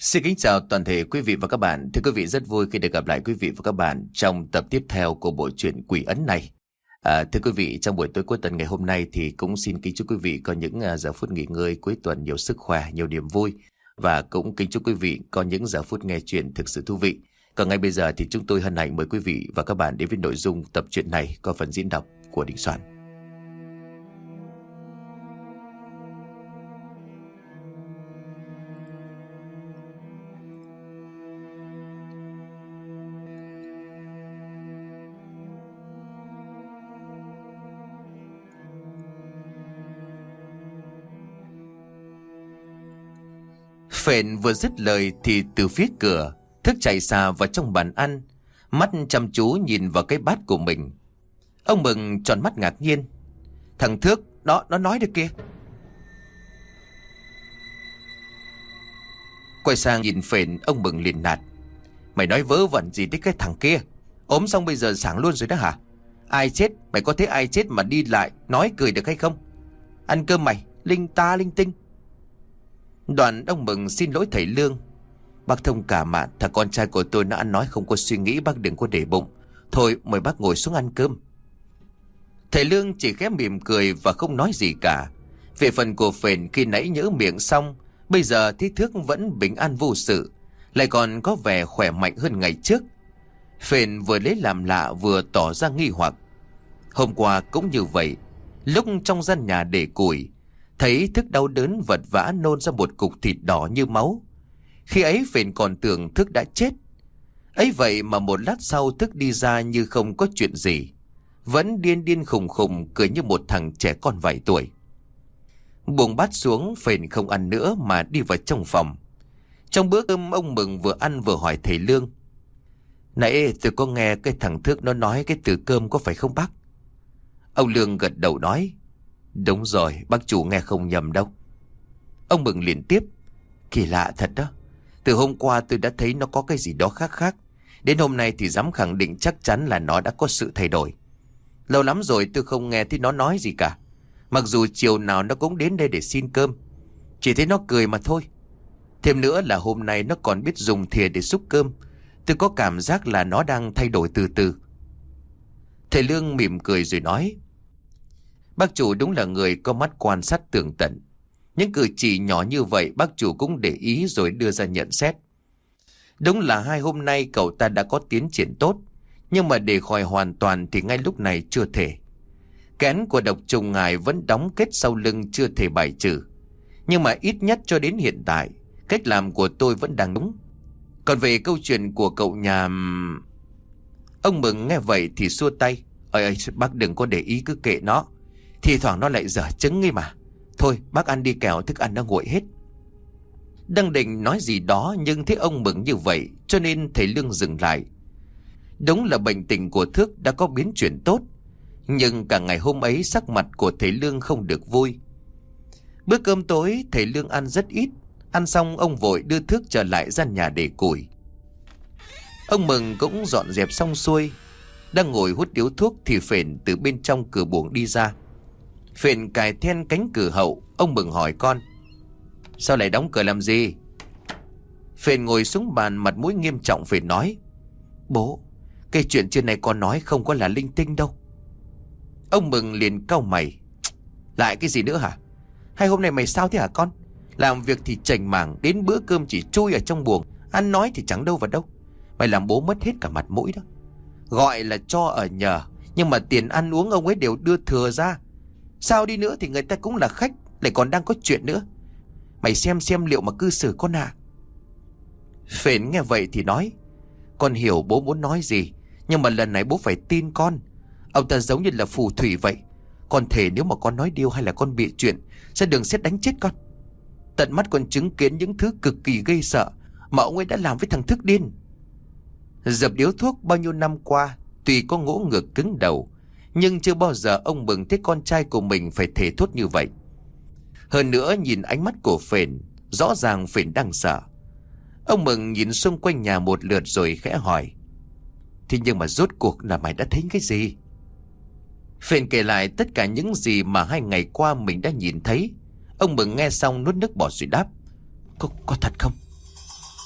Xin kính chào toàn thể quý vị và các bạn. Thưa quý vị, rất vui khi được gặp lại quý vị và các bạn trong tập tiếp theo của bộ truyện Quỷ Ấn này. Thưa quý vị, trong buổi tối cuối tuần ngày hôm nay thì cũng xin kính chúc quý vị có những giờ phút nghỉ ngơi cuối tuần nhiều sức khỏe, nhiều niềm vui. Và cũng kính chúc quý vị có những giờ phút nghe chuyện thực sự thú vị. Còn ngay bây giờ thì chúng tôi hân hạnh mời quý vị và các bạn đến với nội dung tập truyện này có phần diễn đọc của Đình Soạn. Phện vừa dứt lời thì từ phía cửa, Thức chạy xa vào trong bàn ăn, mắt chăm chú nhìn vào cái bát của mình. Ông Mừng tròn mắt ngạc nhiên. Thằng Thước, nó nói được kìa. Quay sang nhìn Phện, ông Mừng liền nạt. Mày nói vớ vẩn gì đến cái thằng kia? Ốm xong bây giờ sảng luôn rồi đó hả? Ai chết, mày có thấy ai chết mà đi lại, nói cười được hay không? Ăn cơm mày, linh ta linh tinh. Đoạn ông Mừng xin lỗi thầy Lương. Bác thông cảm ạ, thằng con trai của tôi nó ăn nói không có suy nghĩ, bác đừng có để bụng. Thôi mời bác ngồi xuống ăn cơm. Thầy Lương chỉ khẽ mỉm cười và không nói gì cả. Về phần của Phền khi nãy nhỡ miệng xong, bây giờ thấy Thước vẫn bình an vô sự, lại còn có vẻ khỏe mạnh hơn ngày trước. Phền vừa lấy làm lạ vừa tỏ ra nghi hoặc. Hôm qua cũng như vậy, lúc trong gian nhà để củi, thấy Thức đau đớn vật vã nôn ra một cục thịt đỏ như máu. Khi ấy Phền còn tưởng Thức đã chết. Ấy vậy mà một lát sau Thức đi ra như không có chuyện gì, vẫn điên điên khùng khùng cười như một thằng trẻ con vài tuổi. Buông bát xuống, Phền không ăn nữa mà đi vào trong phòng. Trong bữa cơm, ông Mừng vừa ăn vừa hỏi thầy Lương. Nãy tôi có nghe cái thằng Thức nó nói cái từ cơm có phải không bác? Ông Lương gật đầu nói. Đúng rồi, bác chủ nghe không nhầm đâu. Ông Mừng liền tiếp. Kỳ lạ thật đó. Từ hôm qua tôi đã thấy nó có cái gì đó khác khác. Đến hôm nay thì dám khẳng định chắc chắn là nó đã có sự thay đổi. Lâu lắm rồi tôi không nghe thấy nó nói gì cả. Mặc dù chiều nào nó cũng đến đây để xin cơm, chỉ thấy nó cười mà thôi. Thêm nữa là hôm nay nó còn biết dùng thìa để xúc cơm. Tôi có cảm giác là nó đang thay đổi từ từ. Thầy Lương mỉm cười rồi nói. Bác chủ đúng là người có mắt quan sát tường tận. Những cử chỉ nhỏ như vậy bác chủ cũng để ý rồi đưa ra nhận xét. Đúng là 2 hôm nay cậu ta đã có tiến triển tốt, nhưng mà để khỏi hoàn toàn thì ngay lúc này chưa thể. Kén của độc trùng ngài vẫn đóng kết sau lưng chưa thể bài trừ. Nhưng mà ít nhất cho đến hiện tại, cách làm của tôi vẫn đang đúng. Còn về câu chuyện của cậu nhà... Ông Mừng nghe vậy thì xua tay. Ơi bác đừng có để ý, cứ kệ nó. Thì thoảng nó lại dở trứng ấy mà. Thôi bác ăn đi kẻo thức ăn nó nguội hết. Đang định nói gì đó nhưng thấy ông Mừng như vậy cho nên thầy Lương dừng lại. Đúng là bệnh tình của Thước đã có biến chuyển tốt, nhưng cả ngày hôm ấy sắc mặt của thầy Lương không được vui. Bữa cơm tối thầy Lương ăn rất ít. Ăn xong ông vội đưa Thước trở lại gian nhà để củi. Ông Mừng cũng dọn dẹp xong xuôi, đang ngồi hút điếu thuốc thì Phền từ bên trong cửa buồng đi ra. Phền cài then cánh cửa hậu. Ông Mừng hỏi con. Sao lại đóng cửa làm gì? Phền ngồi xuống bàn mặt mũi nghiêm trọng. Phền nói. Bố, cái chuyện trên này con nói không có là linh tinh đâu. Ông Mừng liền cau mày. Lại cái gì nữa hả? Hay hôm nay mày sao thế hả con? Làm việc thì chảnh mảng, đến bữa cơm chỉ chui ở trong buồng, ăn nói thì chẳng đâu vào đâu. Mày làm bố mất hết cả mặt mũi đó. Gọi là cho ở nhờ, nhưng mà tiền ăn uống ông ấy đều đưa thừa ra. Sao đi nữa thì người ta cũng là khách, lại còn đang có chuyện nữa. Mày xem liệu mà cư xử con à. Phền nghe vậy thì nói. Con hiểu bố muốn nói gì, nhưng mà lần này bố phải tin con. Ông ta giống như là phù thủy vậy. Con thề nếu mà con nói điêu hay là con bịa chuyện, sẽ đường xét đánh chết con. Tận mắt con chứng kiến những thứ cực kỳ gây sợ mà ông ấy đã làm với thằng Thức điên. Dập điếu thuốc bao nhiêu năm qua, tuy có ngỗ ngược cứng đầu, nhưng chưa bao giờ ông Mừng thấy con trai của mình phải thề thốt như vậy. Hơn nữa nhìn ánh mắt của Phền, rõ ràng Phền đang sợ. Ông Mừng nhìn xung quanh nhà một lượt rồi khẽ hỏi. Thế nhưng mà rốt cuộc là mày đã thấy cái gì? Phền kể lại tất cả những gì mà 2 ngày qua mình đã nhìn thấy. Ông Mừng nghe xong nuốt nước bọt rồi đáp. Có thật không?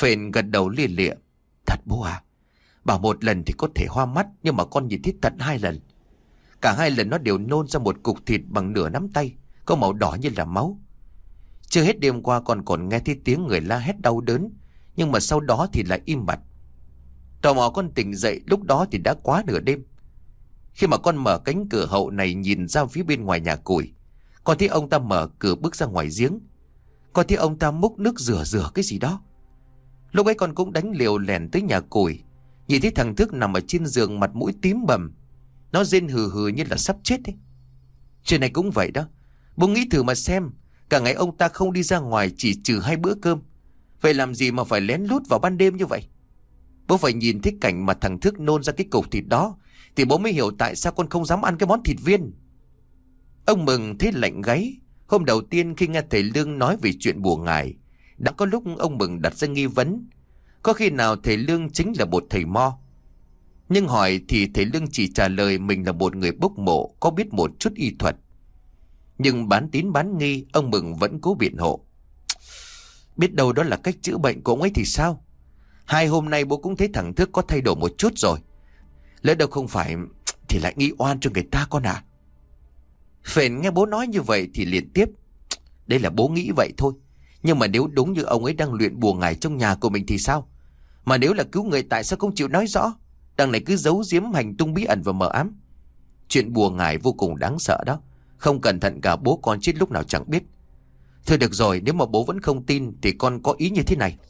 Phền gật đầu lia lịa. Thật bố à? Bảo một lần thì có thể hoa mắt, nhưng mà con nhìn thấy tận 2 lần. Cả 2 lần nó đều nôn ra một cục thịt bằng nửa nắm tay, có màu đỏ như là máu. Chưa hết đêm qua con còn nghe thấy tiếng người la hét đau đớn, nhưng mà sau đó thì lại im bặt. Tò mò con tỉnh dậy, lúc đó thì đã quá nửa đêm. Khi mà con mở cánh cửa hậu này nhìn ra phía bên ngoài nhà củi, con thấy ông ta mở cửa bước ra ngoài giếng. Con thấy ông ta múc nước rửa cái gì đó. Lúc ấy con cũng đánh liều lẻn tới nhà củi, nhìn thấy thằng Thức nằm ở trên giường, mặt mũi tím bầm. Nó rên hừ hừ như là sắp chết ấy. Chuyện này cũng vậy đó. Bố nghĩ thử mà xem, cả ngày ông ta không đi ra ngoài, chỉ trừ 2 bữa cơm. Vậy làm gì mà phải lén lút vào ban đêm như vậy? Bố phải nhìn thấy cảnh mà thằng Thức nôn ra cái cục thịt đó, thì bố mới hiểu tại sao con không dám ăn cái món thịt viên. Ông Mừng thấy lạnh gáy. Hôm đầu tiên khi nghe thầy Lương nói về chuyện bùa ngải, đã có lúc ông Mừng đặt ra nghi vấn, có khi nào thầy Lương chính là một thầy mo. Nhưng hỏi thì thầy Lương chỉ trả lời mình là một người bốc mộ, có biết một chút y thuật. Nhưng bán tín bán nghi, ông Mừng vẫn cố biện hộ. Biết đâu đó là cách chữa bệnh của ông ấy thì sao? 2 hôm nay bố cũng thấy thằng Thức có thay đổi một chút rồi. Lỡ đâu không phải thì lại nghi oan cho người ta con à? Phền nghe bố nói như vậy thì liền tiếp. Đây là bố nghĩ vậy thôi. Nhưng mà nếu đúng như ông ấy đang luyện bùa ngải trong nhà của mình thì sao? Mà nếu là cứu người, tại sao không chịu nói rõ? Đằng này cứ giấu giếm hành tung bí ẩn và mờ ám. Chuyện bùa ngải vô cùng đáng sợ đó. Không cẩn thận cả bố con chết lúc nào chẳng biết. Thôi được rồi, nếu mà bố vẫn không tin thì con có ý như thế này.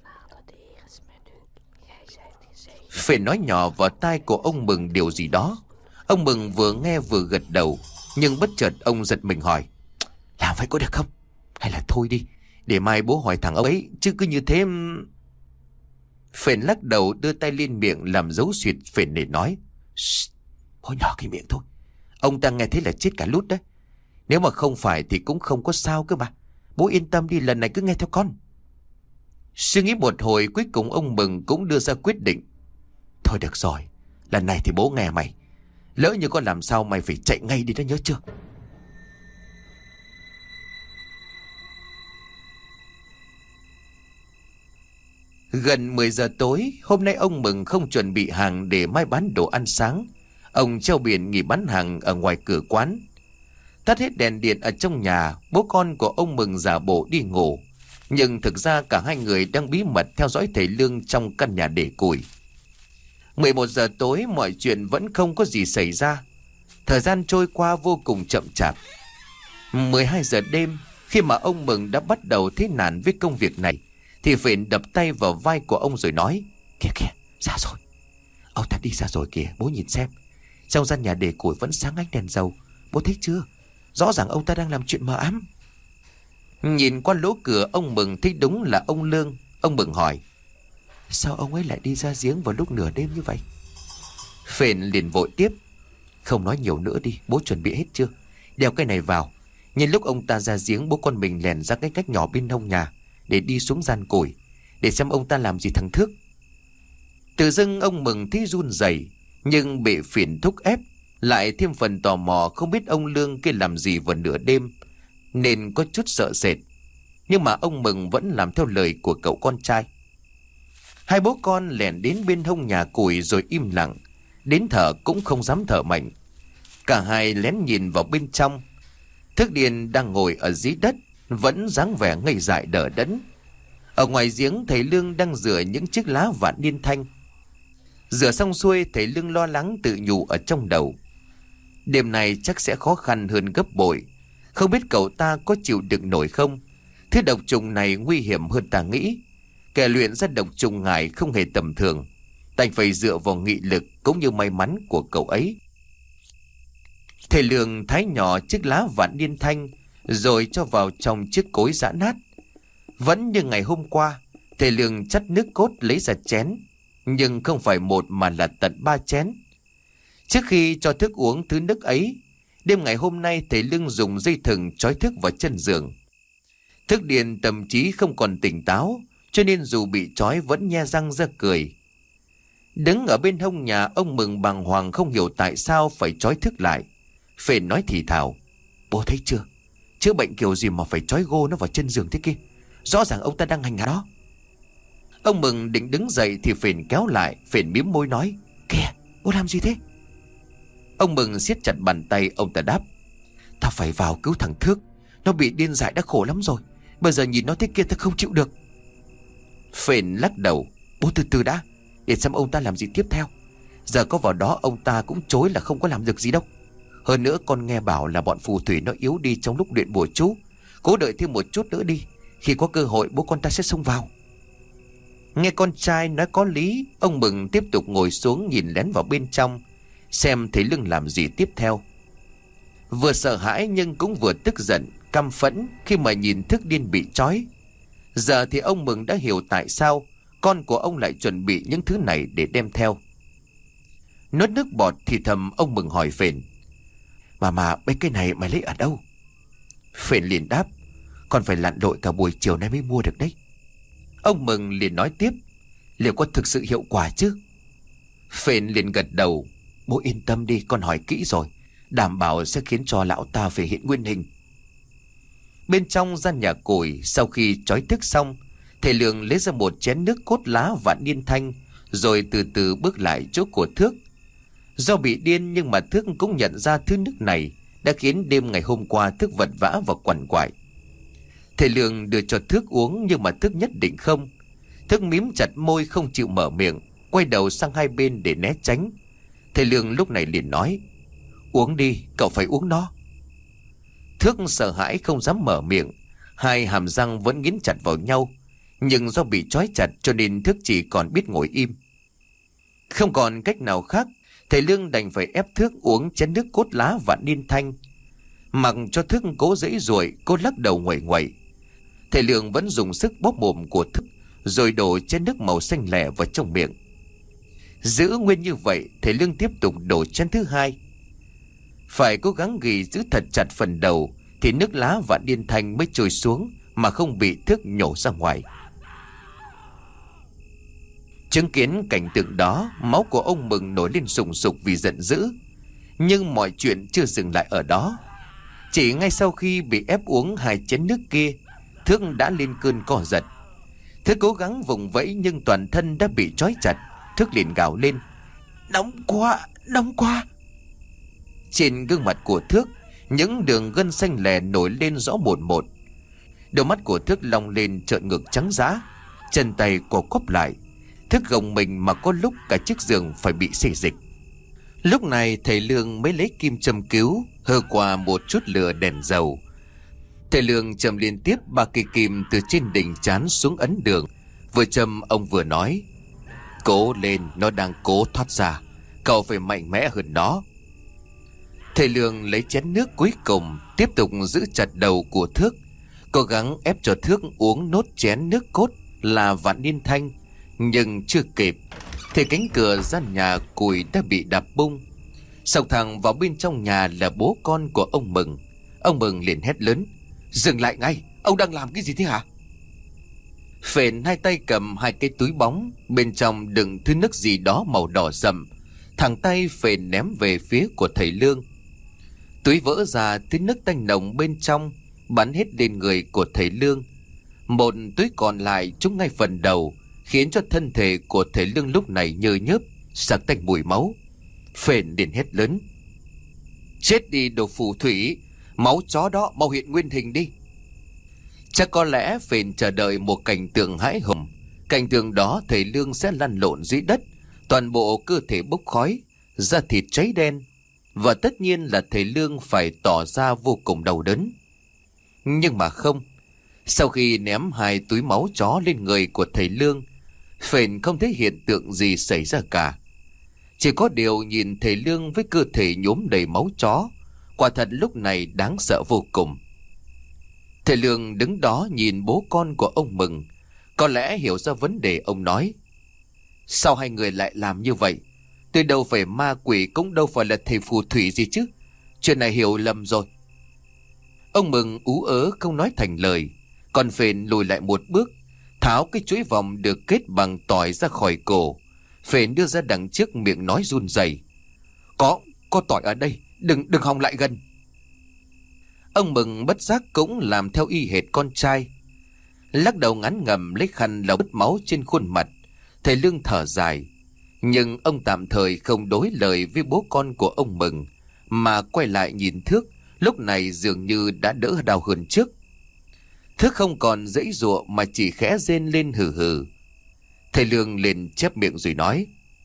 Phền nói nhỏ vào tai của ông Mừng điều gì đó. Ông Mừng vừa nghe vừa gật đầu. Nhưng bất chợt ông giật mình hỏi, làm vậy có được không? Hay là thôi đi, để mai bố hỏi thằng ông ấy, chứ cứ như thế. Phền lắc đầu đưa tay lên miệng làm dấu xuyệt. Phền để nói, bố nhỏ cái miệng thôi, ông ta nghe thấy là chết cả lút đấy. Nếu mà không phải thì cũng không có sao cơ mà. Bố yên tâm đi, lần này cứ nghe theo con. Suy nghĩ một hồi, cuối cùng ông Mừng cũng đưa ra quyết định. Thôi được rồi, lần này thì bố nghe mày. Lỡ như con làm sao mày phải chạy ngay đi đó, nhớ chưa? Gần 10 giờ tối, hôm nay ông Mừng không chuẩn bị hàng để mai bán đồ ăn sáng. Ông treo biển nghỉ bán hàng ở ngoài cửa quán. Tắt hết đèn điện ở trong nhà, bố con của ông Mừng giả bộ đi ngủ. Nhưng thực ra cả hai người đang bí mật theo dõi thầy Lương trong căn nhà để củi. 11 giờ tối, mọi chuyện vẫn không có gì xảy ra. Thời gian trôi qua vô cùng chậm chạp. 12 giờ đêm, khi mà ông Mừng đã bắt đầu thấy nản với công việc này, thì Phền đập tay vào vai của ông rồi nói, kìa kìa, ra rồi. Ông ta đi ra rồi kìa, bố nhìn xem. Trong gian nhà để củi vẫn sáng ánh đèn dầu, bố thấy chưa? Rõ ràng ông ta đang làm chuyện mờ ám. Nhìn qua lỗ cửa, ông Mừng thấy đúng là ông Lương. Ông Mừng hỏi, sao ông ấy lại đi ra giếng vào lúc nửa đêm như vậy? Phền liền vội tiếp, không nói nhiều nữa đi, bố chuẩn bị hết chưa? Đeo cái này vào. Nhân lúc ông ta ra giếng, bố con mình lèn ra cái cách nhỏ bên hông nhà để đi xuống gian củi, để xem ông ta làm gì thằng Thước. Tự dưng ông Mừng thấy run rẩy, nhưng bị Phền thúc ép, lại thêm phần tò mò không biết ông Lương kia làm gì vào nửa đêm, nên có chút sợ sệt. Nhưng mà ông Mừng vẫn làm theo lời của cậu con trai. Hai bố con lẻn đến bên hông nhà củi rồi im lặng, đến thở cũng không dám thở mạnh. Cả hai lén nhìn vào bên trong. Thức Điền đang ngồi ở dưới đất, vẫn dáng vẻ ngây dại đờ đẫn. Ở ngoài giếng, thầy Lương đang rửa những chiếc lá vạn niên thanh. Rửa xong xuôi, thầy Lương lo lắng tự nhủ ở trong đầu, đêm này chắc sẽ khó khăn hơn gấp bội. Không biết cậu ta có chịu đựng nổi không? Thứ độc trùng này nguy hiểm hơn ta nghĩ. Kẻ luyện ra độc trùng ngải không hề tầm thường, đành phải dựa vào nghị lực cũng như may mắn của cậu ấy. Thầy Lương thái nhỏ chiếc lá vạn niên thanh rồi cho vào trong chiếc cối giã nát. Vẫn như ngày hôm qua, thầy Lương chắt nước cốt lấy ra chén, nhưng không phải một mà là tận 3 chén. Trước khi cho Thức uống thứ nước ấy, đêm ngày hôm nay thầy Lương dùng dây thừng trói Thức vào chân giường. Thức Điền tâm trí không còn tỉnh táo, cho nên dù bị trói vẫn nhe răng ra cười. Đứng ở bên hông nhà, ông Mừng bàng hoàng không hiểu tại sao phải trói Thức lại. Phền nói thì thào, bố thấy chưa, chữa bệnh kiểu gì mà phải trói gô nó vào chân giường thế kia? Rõ ràng ông ta đang hành hạ đó. Ông Mừng định đứng dậy thì Phền kéo lại. Phền mím môi nói: Kìa, bố làm gì thế? Ông Mừng siết chặt bàn tay. Ông ta đáp: Tao phải vào cứu thằng Thước. Nó bị điên dại đã khổ lắm rồi. Bây giờ nhìn nó thế kia tao không chịu được. Phền lắc đầu: Bố từ từ đã, để xem ông ta làm gì tiếp theo. Giờ có vào đó ông ta cũng chối là không có làm được gì đâu. Hơn nữa con nghe bảo là bọn phù thủy nó yếu đi trong lúc luyện bùa chú. Cố đợi thêm một chút nữa đi. Khi có cơ hội bố con ta sẽ xông vào. Nghe con trai nói có lý, ông Mừng tiếp tục ngồi xuống nhìn lén vào bên trong, xem thấy Lương làm gì tiếp theo. Vừa sợ hãi nhưng cũng vừa tức giận, căm phẫn khi mà nhìn Thức điên bị trói. Giờ thì ông Mừng đã hiểu tại sao con của ông lại chuẩn bị những thứ này để đem theo. Nuốt nước bọt thì thầm, ông Mừng hỏi Phền: Mà mấy cái này mày lấy ở đâu? Phền liền đáp: Con phải lặn lội cả buổi chiều nay mới mua được đấy. Ông Mừng liền nói tiếp: Liệu có thực sự hiệu quả chứ? Phền liền gật đầu: Bố yên tâm đi, con hỏi kỹ rồi, đảm bảo sẽ khiến cho lão ta phải hiện nguyên hình. Bên trong gian nhà củi, sau khi trói Thức xong, thầy Lương lấy ra một chén nước cốt lá vạn niên thanh, rồi từ từ bước lại chỗ của Thước. Do bị điên nhưng mà Thước cũng nhận ra thứ nước này đã khiến đêm ngày hôm qua Thước vật vã và quằn quại. Thầy Lương đưa cho Thước uống nhưng mà Thước nhất định không. Thước mím chặt môi không chịu mở miệng, quay đầu sang hai bên để né tránh. Thầy Lương lúc này liền nói: Uống đi, cậu phải uống nó. Thước sợ hãi không dám mở miệng, hai hàm răng vẫn nghiến chặt vào nhau, nhưng do bị trói chặt cho nên Thước chỉ còn biết ngồi im. Không còn cách nào khác, thầy Lương đành phải ép Thước uống chén nước cốt lá vạn niên thanh. Mặc cho Thước cố giãy giụi, cố lắc đầu nguậy nguậy, thầy Lương vẫn dùng sức bóp mồm của Thước, rồi đổ chén nước màu xanh lẻ vào trong miệng. Giữ nguyên như vậy, thầy Lương tiếp tục đổ chén thứ hai. Phải cố gắng ghi giữ thật chặt phần đầu thì nước lá vạn niên thanh mới trôi xuống mà không bị Thước nhổ ra ngoài. Chứng kiến cảnh tượng đó, máu của ông Mừng nổi lên sùng sục vì giận dữ. Nhưng mọi chuyện chưa dừng lại ở đó. Chỉ ngay sau khi bị ép uống hai chén nước kia, Thước đã lên cơn co giật. Thước cố gắng vùng vẫy nhưng toàn thân đã bị trói chặt. Thước liền gào lên: Nóng quá, nóng quá. Trên gương mặt của Thước, những đường gân xanh lè nổi lên rõ mồn một. Đôi mắt của Thước long lên trợn ngực trắng dã, chân tay co quắp lại. Thước gồng mình mà có lúc cả chiếc giường phải bị xê dịch. Lúc này thầy Lương mới lấy kim châm cứu, hơ qua một chút lửa đèn dầu. Thầy Lương châm liên tiếp 3 cây kim từ trên đỉnh trán xuống ấn đường. Vừa châm ông vừa nói: Cố lên, nó đang cố thoát ra, cậu phải mạnh mẽ hơn nó. Thầy Lương lấy chén nước cuối cùng, tiếp tục giữ chặt đầu của Thước, cố gắng ép cho Thước uống nốt chén nước cốt là vạn niên thanh. Nhưng chưa kịp thì cánh cửa gian nhà củi đã bị đạp bung. Xộc thẳng vào bên trong nhà là bố con của ông Mừng. Ông Mừng liền hét lớn: Dừng lại ngay, ông đang làm cái gì thế hả? Phền hai tay cầm hai cái túi bóng, bên trong đựng thứ nước gì đó màu đỏ sậm. Thẳng tay Phền ném về phía của thầy Lương. Túi vỡ ra, thứ nước tanh nồng bên trong bắn hết lên người của thầy Lương. Một túi còn lại trúng ngay phần đầu, khiến cho thân thể của thầy Lương lúc này nhơ nhớp, sặc tanh mùi máu. Phền liền hét lớn: Chết đi đồ phù thủy, máu chó đó mau hiện nguyên hình đi. Chắc có lẽ Phền chờ đợi một cảnh tượng hãi hùng. Cảnh tượng đó thầy Lương sẽ lăn lộn dưới đất, toàn bộ cơ thể bốc khói, da thịt cháy đen, và tất nhiên là thầy Lương phải tỏ ra vô cùng đau đớn. Nhưng mà không. Sau khi ném hai túi máu chó lên người của thầy Lương, Phền không thấy hiện tượng gì xảy ra cả. Chỉ có điều nhìn thầy Lương với cơ thể nhuốm đầy máu chó, quả thật lúc này đáng sợ vô cùng. Thầy Lương đứng đó nhìn bố con của ông Mừng, có lẽ hiểu ra vấn đề. Ông nói: Sao hai người lại làm như vậy? Tôi đâu phải ma quỷ, cũng đâu phải là thầy phù thủy gì chứ. Chuyện này hiểu lầm rồi. Ông Mừng ú ớ không nói thành lời. Còn Phền lùi lại một bước, tháo cái chuỗi vòng được kết bằng tỏi ra khỏi cổ. Phền đưa ra đằng trước, miệng nói run rẩy: Có tỏi ở đây, đừng hòng lại gần. Ông Mừng bất giác cũng làm theo y hệt con trai. Lắc đầu ngán ngẩm lấy khăn lau bứt máu trên khuôn mặt. Thầy Lương thở dài. Nhưng ông tạm thời không đối lời với bố con của ông Mừng, mà quay lại nhìn Thước. Lúc này dường như đã đỡ đau hơn trước. Thước không còn giãy giụa mà chỉ khẽ rên lên hừ hừ. Thầy Lương liền chép miệng rồi nói: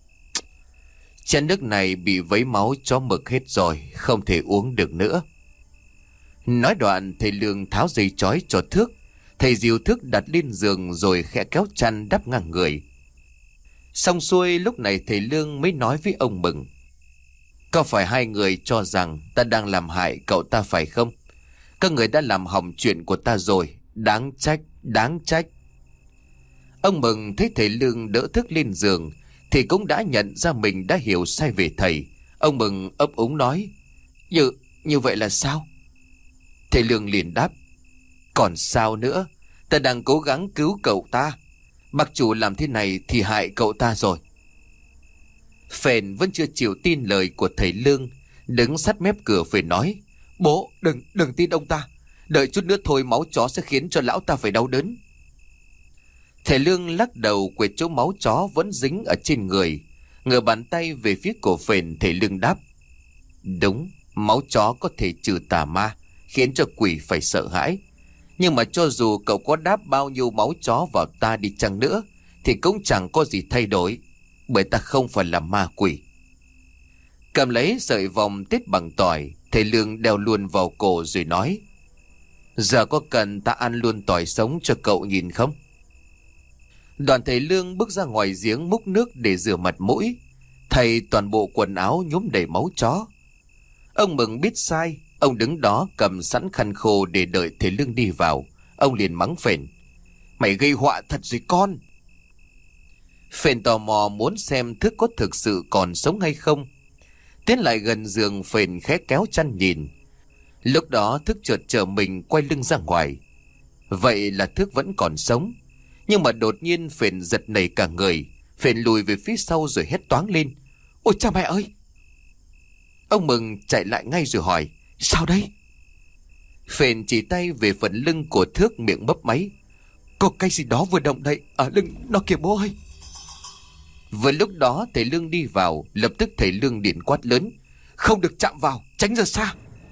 chén nước này bị vấy máu chó mực hết rồi, không thể uống được nữa. Nói đoạn thầy Lương tháo dây trói cho Thước. Thầy dìu Thước đặt lên giường rồi khẽ kéo chăn đắp ngang người. Xong xuôi lúc này thầy Lương mới nói với ông Mừng: có phải hai người cho rằng ta đang làm hại cậu ta phải không? Các người đã làm hỏng chuyện của ta rồi. Đáng trách, đáng trách. Ông Mừng thấy thầy Lương đỡ Thước lên giường thì cũng đã nhận ra mình đã hiểu sai về thầy. Ông Mừng ấp úng nói: Như vậy là sao? Thầy Lương liền đáp: còn sao nữa, ta đang cố gắng cứu cậu ta. Bác chủ làm thế này thì hại cậu ta rồi. Phền vẫn chưa chịu tin lời của thầy Lương, đứng sát mép cửa Phền nói: bố đừng tin ông ta. Đợi chút nữa thôi máu chó sẽ khiến cho lão ta phải đau đớn. Thầy Lương lắc đầu quệt chỗ máu chó vẫn dính ở trên người, ngửa bàn tay về phía cổ Phền. Thầy Lương đáp: đúng, máu chó có thể trừ tà ma, khiến cho quỷ phải sợ hãi. Nhưng mà cho dù cậu có đáp bao nhiêu máu chó vào ta đi chăng nữa thì cũng chẳng có gì thay đổi, bởi ta không phải là ma quỷ. Cầm lấy sợi vòng tết bằng tỏi, thầy Lương đeo luôn vào cổ rồi nói: giờ có cần ta ăn luôn tỏi sống cho cậu nhìn không? Đoàn thầy Lương bước ra ngoài giếng múc nước để rửa mặt mũi. Thầy toàn bộ quần áo nhuốm đầy máu chó. Ông Mừng biết sai, ông đứng đó cầm sẵn khăn khô để đợi thầy Lương đi vào. Ông liền mắng Phền: mày gây họa thật rồi con. Phền tò mò muốn xem Thước có thực sự còn sống hay không. Tiến lại gần giường, Phền khẽ kéo chăn nhìn. Lúc đó Thước chợt trở mình quay lưng ra ngoài. Vậy là Thước vẫn còn sống. Nhưng mà đột nhiên Phền giật nảy cả người. Phền lùi về phía sau rồi hét toáng lên: ôi cha mẹ ơi! Ông Mừng chạy lại ngay rồi hỏi: sao đây? Phền chỉ tay về phần lưng của Thước, miệng mấp máy: có cái gì đó vừa động đậy ở lưng nó kìa bố ơi. Vừa lúc đó thầy Lương đi vào. Lập tức thầy Lương điện quát lớn: không được chạm vào, tránh ra xa.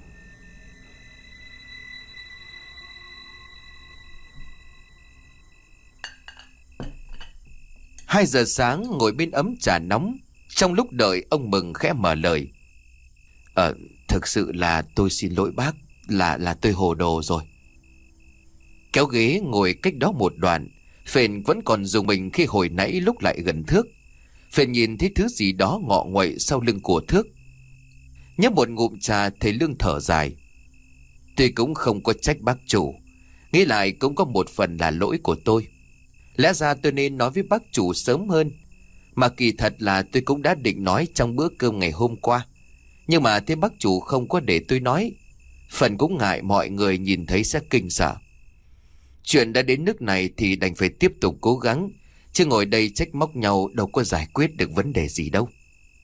Hai giờ sáng ngồi bên ấm trà nóng. Trong lúc đợi, ông Mừng khẽ mở lời: thực sự là tôi xin lỗi bác, là tôi hồ đồ rồi. Kéo ghế ngồi cách đó một đoạn. Phền vẫn còn dùng mình khi hồi nãy lúc lại gần Thước. Phền nhìn thấy thứ gì đó ngọ nguậy sau lưng của Thước. Nhấp một ngụm trà, thầy Lương thở dài: tôi cũng không có trách bác chủ, nghĩ lại cũng có một phần là lỗi của tôi. Lẽ ra tôi nên nói với bác chủ sớm hơn. Mà kỳ thật là tôi cũng đã định nói trong bữa cơm ngày hôm qua. Nhưng mà thế bác chủ không có để tôi nói. Phần cũng ngại mọi người nhìn thấy sẽ kinh sợ. Chuyện đã đến nước này thì đành phải tiếp tục cố gắng, chứ ngồi đây trách móc nhau đâu có giải quyết được vấn đề gì đâu.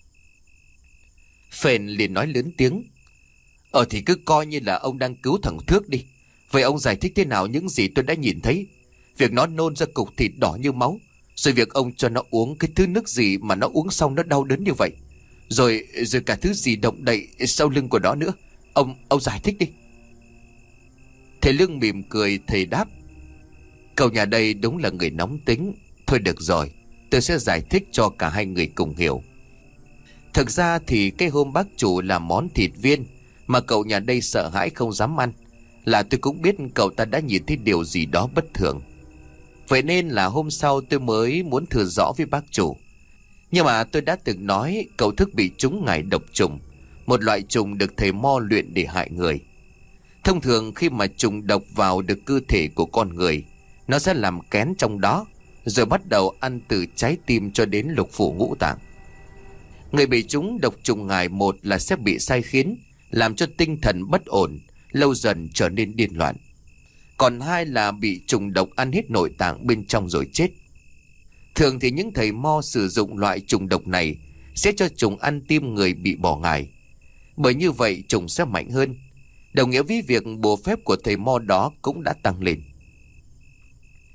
Phền liền nói lớn tiếng: thì cứ coi như là ông đang cứu thằng Thước đi. Vậy ông giải thích thế nào những gì tôi đã nhìn thấy? Việc nó nôn ra cục thịt đỏ như máu, rồi việc ông cho nó uống cái thứ nước gì mà nó uống xong nó đau đớn như vậy, Rồi cả thứ gì động đậy sau lưng của nó nữa. Ông giải thích đi. Thầy Lương mỉm cười, thầy đáp: cậu nhà đây đúng là người nóng tính. Thôi được rồi, tôi sẽ giải thích cho cả hai người cùng hiểu. Thực ra thì cái hôm bác chủ làm món thịt viên mà cậu nhà đây sợ hãi không dám ăn, là tôi cũng biết cậu ta đã nhìn thấy điều gì đó bất thường. Vậy nên là hôm sau tôi mới muốn thừa rõ với bác chủ. Nhưng mà tôi đã từng nói cậu Thức bị trúng ngải độc trùng, một loại trùng được thầy Mo luyện để hại người. Thông thường khi mà trùng độc vào được cơ thể của con người, nó sẽ làm kén trong đó, rồi bắt đầu ăn từ trái tim cho đến lục phủ ngũ tạng. Người bị trúng độc trùng ngải, một là sẽ bị sai khiến, làm cho tinh thần bất ổn, lâu dần trở nên điên loạn. Còn hai là bị trùng độc ăn hết nội tạng bên trong rồi chết. Thường thì những thầy Mo sử dụng loại trùng độc này sẽ cho trùng ăn tim người bị bỏ ngải. Bởi như vậy trùng sẽ mạnh hơn, đồng nghĩa với việc bùa phép của thầy Mo đó cũng đã tăng lên.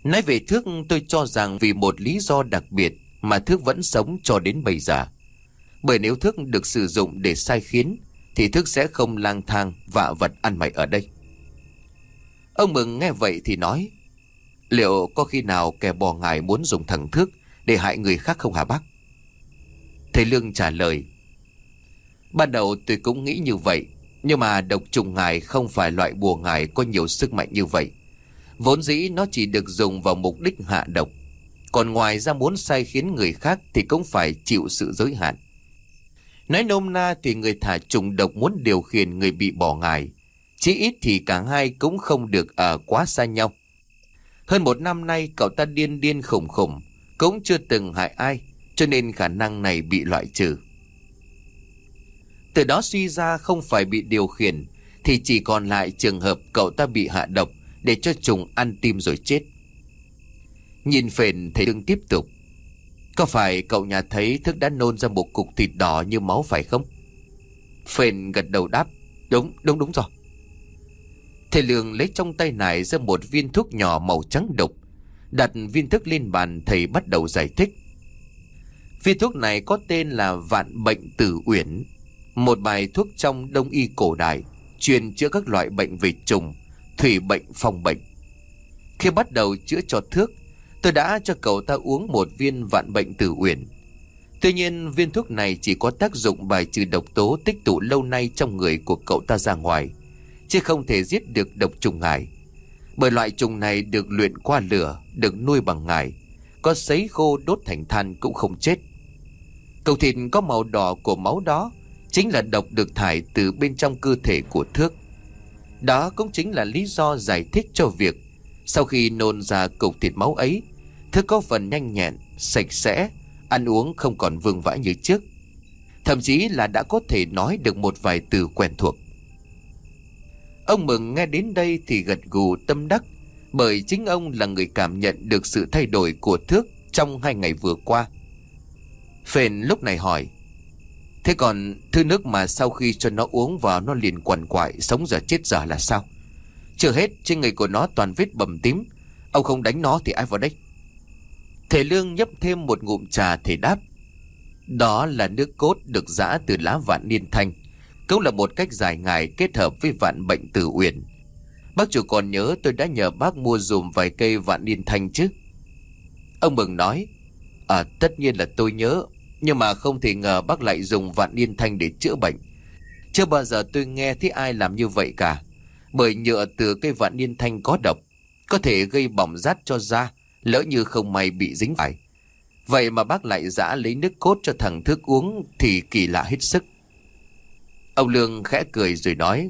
Nói về Thước, tôi cho rằng vì một lý do đặc biệt mà Thước vẫn sống cho đến bây giờ. Bởi nếu Thước được sử dụng để sai khiến thì Thước sẽ không lang thang vạ vật ăn mày ở đây. Ông Mừng nghe vậy thì nói: liệu có khi nào kẻ bò ngài muốn dùng thằng Thước để hại người khác không hả bác? Thầy Lương trả lời: ban đầu tôi cũng nghĩ như vậy, nhưng mà độc trùng ngài không phải loại bùa ngài có nhiều sức mạnh như vậy. Vốn dĩ nó chỉ được dùng vào mục đích hạ độc, còn ngoài ra muốn sai khiến người khác thì cũng phải chịu sự giới hạn. Nói nôm na thì người thả trùng độc muốn điều khiển người bị bỏ ngài, chí ít thì cả hai cũng không được ở quá xa nhau. Hơn 1 năm nay cậu ta điên điên khủng khủng, cũng chưa từng hại ai, cho nên khả năng này bị loại trừ. Từ đó suy ra không phải bị điều khiển thì chỉ còn lại trường hợp cậu ta bị hạ độc để cho trùng ăn tim rồi chết. Nhìn Phền, thầy Lương tiếp tục: có phải cậu nhà thấy Thức đã nôn ra một cục thịt đỏ như máu phải không? Phền gật đầu đáp: đúng rồi. Thầy Lương lấy trong tay nải ra một viên thuốc nhỏ màu trắng đục, đặt viên thuốc lên bàn. Thầy bắt đầu giải thích: viên thuốc này có tên là Vạn Bệnh Tử Uyển, một bài thuốc trong Đông y cổ đại, chuyên chữa các loại bệnh về trùng, thủy bệnh, phong bệnh. Khi bắt đầu chữa cho Thước, tôi đã cho cậu ta uống một viên Vạn Bệnh Tử Uyển. Tuy nhiên viên thuốc này chỉ có tác dụng bài trừ độc tố tích tụ lâu nay trong người của cậu ta ra ngoài, chứ không thể giết được độc trùng ngải. Bởi loại trùng này được luyện qua lửa, được nuôi bằng ngải, có sấy khô đốt thành than cũng không chết. Cục thịt có màu đỏ của máu đó chính là độc được thải từ bên trong cơ thể của Thước. Đó cũng chính là lý do giải thích cho việc sau khi nôn ra cục thịt máu ấy, Thước có phần nhanh nhẹn, sạch sẽ, ăn uống không còn vương vãi như trước, thậm chí là đã có thể nói được một vài từ quen thuộc. Ông Mừng nghe đến đây thì gật gù tâm đắc, bởi chính ông là người cảm nhận được sự thay đổi của Thước trong 2 ngày vừa qua. Phền lúc này hỏi: thế còn thứ nước mà sau khi cho nó uống vào nó liền quằn quại, sống giờ chết giờ là sao? Chưa hết, trên người của nó toàn vết bầm tím, ông không đánh nó thì ai vào đây? Thầy Lương nhấp thêm một ngụm trà, thầy đáp: đó là nước cốt được giã từ lá vạn niên thanh, cũng là một cách giải ngải kết hợp với Vạn Bệnh Tử Uyển. Bác chủ còn nhớ tôi đã nhờ bác mua dùm vài cây vạn niên thanh chứ? Ông Mừng nói: tất nhiên là tôi nhớ, nhưng mà không thể ngờ bác lại dùng vạn niên thanh để chữa bệnh. Chưa bao giờ tôi nghe thấy ai làm như vậy cả, bởi nhựa từ cây vạn niên thanh có độc, có thể gây bỏng rát cho da, lỡ như không may bị dính phải. Vậy mà bác lại giã lấy nước cốt cho thằng Thước uống thì kỳ lạ hết sức. Ông Lương khẽ cười rồi nói: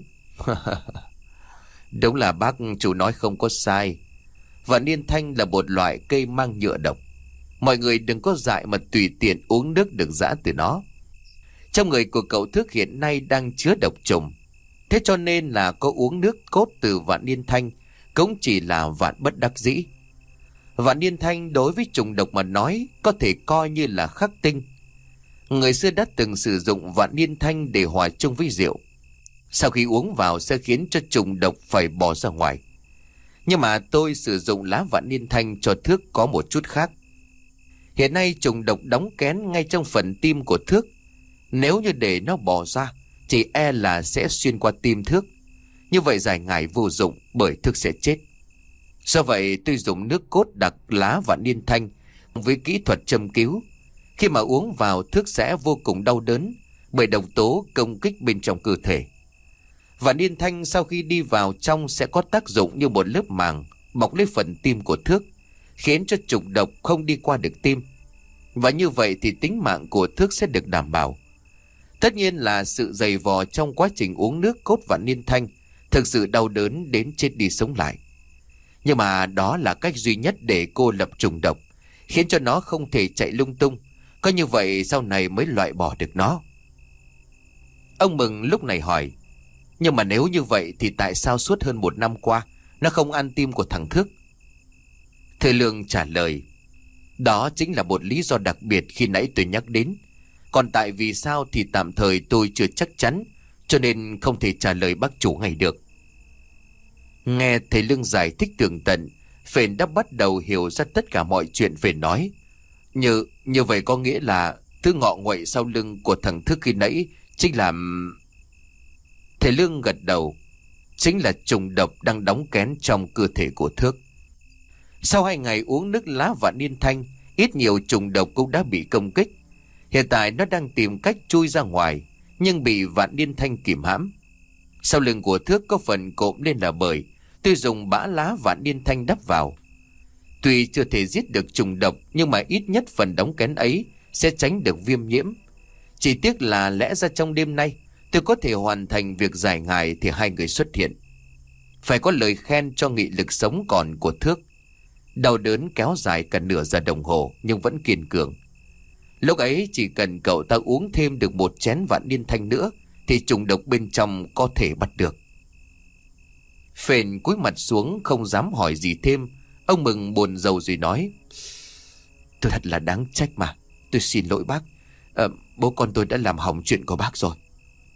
đúng là bác chủ nói không có sai. Vạn niên thanh là một loại cây mang nhựa độc. Mọi người đừng có dại mà tùy tiện uống nước được giã từ nó. Trong người của cậu Thước hiện nay đang chứa độc trùng, thế cho nên là có uống nước cốt từ vạn niên thanh cũng chỉ là vạn bất đắc dĩ. Vạn niên thanh đối với trùng độc mà nói có thể coi như là khắc tinh. Người xưa đã từng sử dụng vạn niên thanh để hòa chung với rượu, sau khi uống vào sẽ khiến cho trùng độc phải bỏ ra ngoài. Nhưng mà tôi sử dụng lá vạn niên thanh cho Thước có một chút khác. Hiện nay trùng độc đóng kén ngay trong phần tim của Thước. Nếu như để nó bỏ ra, chỉ e là sẽ xuyên qua tim Thước. Như vậy giải ngải vô dụng, bởi Thước sẽ chết. Do vậy tôi dùng nước cốt đặc lá vạn niên thanh với kỹ thuật châm cứu. Khi mà uống vào, Thước sẽ vô cùng đau đớn, bởi độc tố công kích bên trong cơ thể. Vạn niên thanh sau khi đi vào trong sẽ có tác dụng như một lớp màng bọc lấy phần tim của Thước, khiến cho trùng độc không đi qua được tim. Và như vậy thì tính mạng của Thước sẽ được đảm bảo. Tất nhiên là sự dày vò trong quá trình uống nước cốt vạn niên thanh thực sự đau đớn đến chết đi sống lại. Nhưng mà đó là cách duy nhất để cô lập trùng độc, khiến cho nó không thể chạy lung tung. Có như vậy sau này mới loại bỏ được nó. Ông Mừng lúc này hỏi: nhưng mà nếu như vậy thì tại sao suốt hơn 1 năm qua nó không ăn tim của thằng Thước? Thầy Lương trả lời: đó chính là một lý do đặc biệt khi nãy tôi nhắc đến. Còn tại vì sao thì tạm thời tôi chưa chắc chắn, cho nên không thể trả lời bác chủ ngay được. Nghe thầy Lương giải thích tường tận Phền đã bắt đầu hiểu ra tất cả mọi chuyện. Phền nói: Như vậy có nghĩa là thứ ngọ nguậy sau lưng của thằng Thức khi nãy chính là... Thầy Lương gật đầu. Chính là trùng độc đang đóng kén trong cơ thể của Thước. Sau 2 ngày uống nước lá vạn niên thanh, ít nhiều trùng độc cũng đã bị công kích. Hiện tại nó đang tìm cách chui ra ngoài, nhưng bị vạn niên thanh kìm hãm. Sau lưng của Thước có phần cộm lên là bởi tôi dùng bã lá vạn niên thanh đắp vào. Tuy chưa thể giết được trùng độc, nhưng mà ít nhất phần đóng kén ấy sẽ tránh được viêm nhiễm. Chỉ tiếc là lẽ ra trong đêm nay tôi có thể hoàn thành việc giải ngài thì hai người xuất hiện. Phải có lời khen cho nghị lực sống còn của Thước. Đau đớn kéo dài cả nửa giờ đồng hồ nhưng vẫn kiên cường. Lúc ấy chỉ cần cậu ta uống thêm được 1 chén vạn niên thanh nữa thì trùng độc bên trong có thể bắt được. Phền cúi mặt xuống không dám hỏi gì thêm. Ông Mừng buồn rầu rồi nói: Tôi thật là đáng trách mà. Tôi xin lỗi bác. Bố con tôi đã làm hỏng chuyện của bác rồi.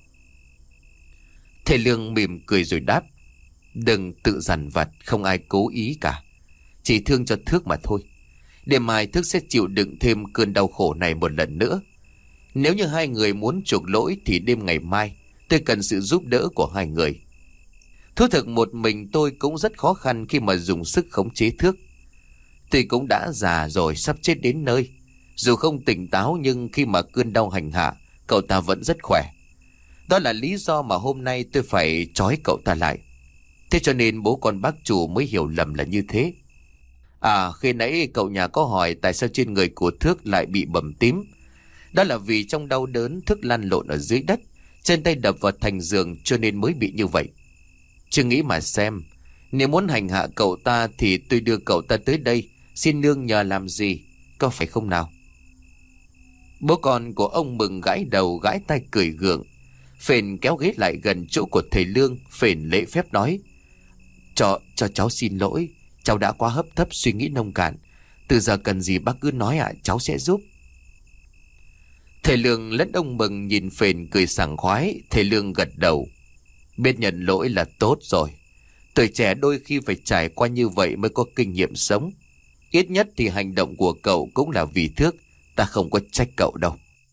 Thầy Lương mỉm cười rồi đáp: Đừng tự dằn vặt, không ai cố ý cả. Chỉ thương cho Thước mà thôi. Đêm mai Thước sẽ chịu đựng thêm cơn đau khổ này một lần nữa. Nếu như hai người muốn chuộc lỗi thì đêm ngày mai tôi cần sự giúp đỡ của hai người. Thú thực một mình tôi cũng rất khó khăn khi mà dùng sức khống chế Thước. Tuy cũng đã già rồi, sắp chết đến nơi. Dù không tỉnh táo nhưng khi mà cơn đau hành hạ, cậu ta vẫn rất khỏe. Đó là lý do mà hôm nay tôi phải trói cậu ta lại. Thế cho nên bố con bác chủ mới hiểu lầm là như thế. Khi nãy cậu nhà có hỏi tại sao trên người của Thước lại bị bầm tím. Đó là vì trong đau đớn Thước lăn lộn ở dưới đất, chân tay đập vào thành giường cho nên mới bị như vậy. Chưa nghĩ mà xem, nếu muốn hành hạ cậu ta thì tôi đưa cậu ta tới đây xin nương nhờ làm gì, có phải không nào? Bố con của ông Mừng gãi đầu gãi tay cười gượng. Phền kéo ghế lại gần chỗ của thầy Lương. Phền lễ phép nói: Cho cháu xin lỗi. Cháu đã quá hấp tấp suy nghĩ nông cạn. Từ giờ cần gì bác cứ nói cháu sẽ giúp. Thầy Lương lẫn ông Mừng nhìn Phền cười sảng khoái. Thầy Lương gật đầu: Biết nhận lỗi là tốt rồi. Tuổi trẻ đôi khi phải trải qua như vậy mới có kinh nghiệm sống. Ít nhất thì hành động của cậu cũng là vì Thước. Ta không có trách cậu đâu.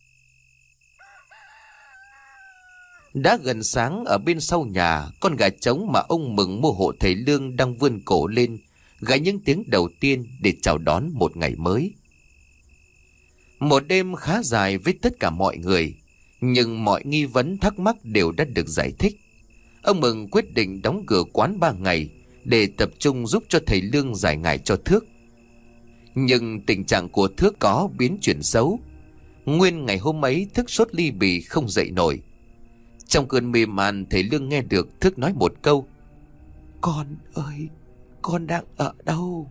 Đã gần sáng, ở bên sau nhà, con gà trống mà ông Mừng mua hộ thầy Lương đang vươn cổ lên, gáy những tiếng đầu tiên để chào đón một ngày mới. Một đêm khá dài với tất cả mọi người, nhưng mọi nghi vấn thắc mắc đều đã được giải thích. Ông Mừng quyết định đóng cửa quán 3 ngày để tập trung giúp cho thầy Lương giải ngải cho Thước. Nhưng tình trạng của Thước có biến chuyển xấu. Nguyên ngày hôm ấy Thước sốt ly bì không dậy nổi. Trong cơn mê man, thầy Lương nghe được Thước nói một câu: Con ơi, con đang ở đâu?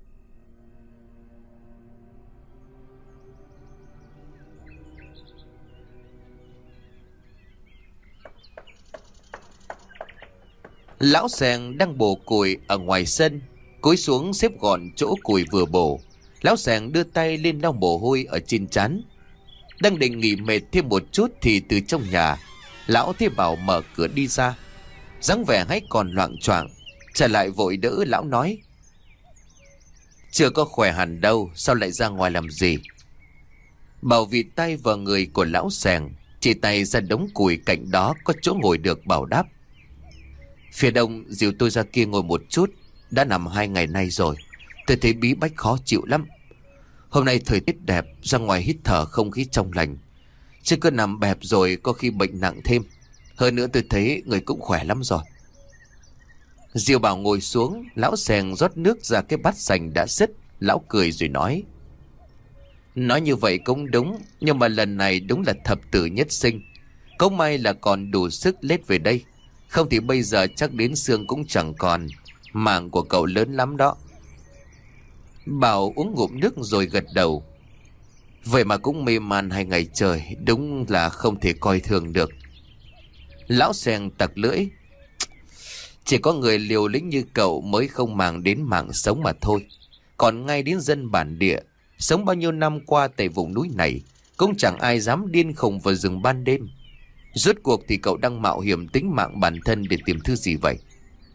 Lão Sèng đang bổ củi ở ngoài sân, cúi xuống xếp gọn chỗ củi vừa bổ. Lão Sèng đưa tay lên lau mồ hôi ở trên trán. Đang định nghỉ mệt thêm một chút thì từ trong nhà, lão thấy Bảo mở cửa đi ra, dáng vẻ hay còn loạng choạng. Trở lại vội đỡ lão nói: Chưa có khỏe hẳn đâu, sao lại ra ngoài làm gì? Bảo vịn tay vào người của lão Sèng, chỉ tay ra đống củi cạnh đó có chỗ ngồi được. Bảo đáp: Phía đông dìu tôi ra kia ngồi một chút. Đã nằm 2 ngày nay rồi, tôi thấy bí bách khó chịu lắm. Hôm nay thời tiết đẹp, ra ngoài hít thở không khí trong lành, chứ cứ nằm bẹp rồi có khi bệnh nặng thêm. Hơn nữa tôi thấy người cũng khỏe lắm rồi. Diêu Bảo ngồi xuống, lão Sèng rót nước ra cái bát sành đã sứt. Lão cười rồi nói: Nói như vậy cũng đúng, nhưng mà lần này đúng là thập tử nhất sinh. Cũng may là còn đủ sức lết về đây, không thì bây giờ chắc đến xương cũng chẳng còn. Mạng của cậu lớn lắm đó. Bảo uống ngụm nước rồi gật đầu: Vậy mà cũng mê man 2 ngày trời, đúng là không thể coi thường được. Lão Sèng tặc lưỡi: Chỉ có người liều lĩnh như cậu mới không màng đến mạng sống mà thôi. Còn ngay đến dân bản địa, sống bao nhiêu năm qua tại vùng núi này, cũng chẳng ai dám điên khùng vào rừng ban đêm. Rốt cuộc thì cậu đang mạo hiểm tính mạng bản thân để tìm thứ gì vậy?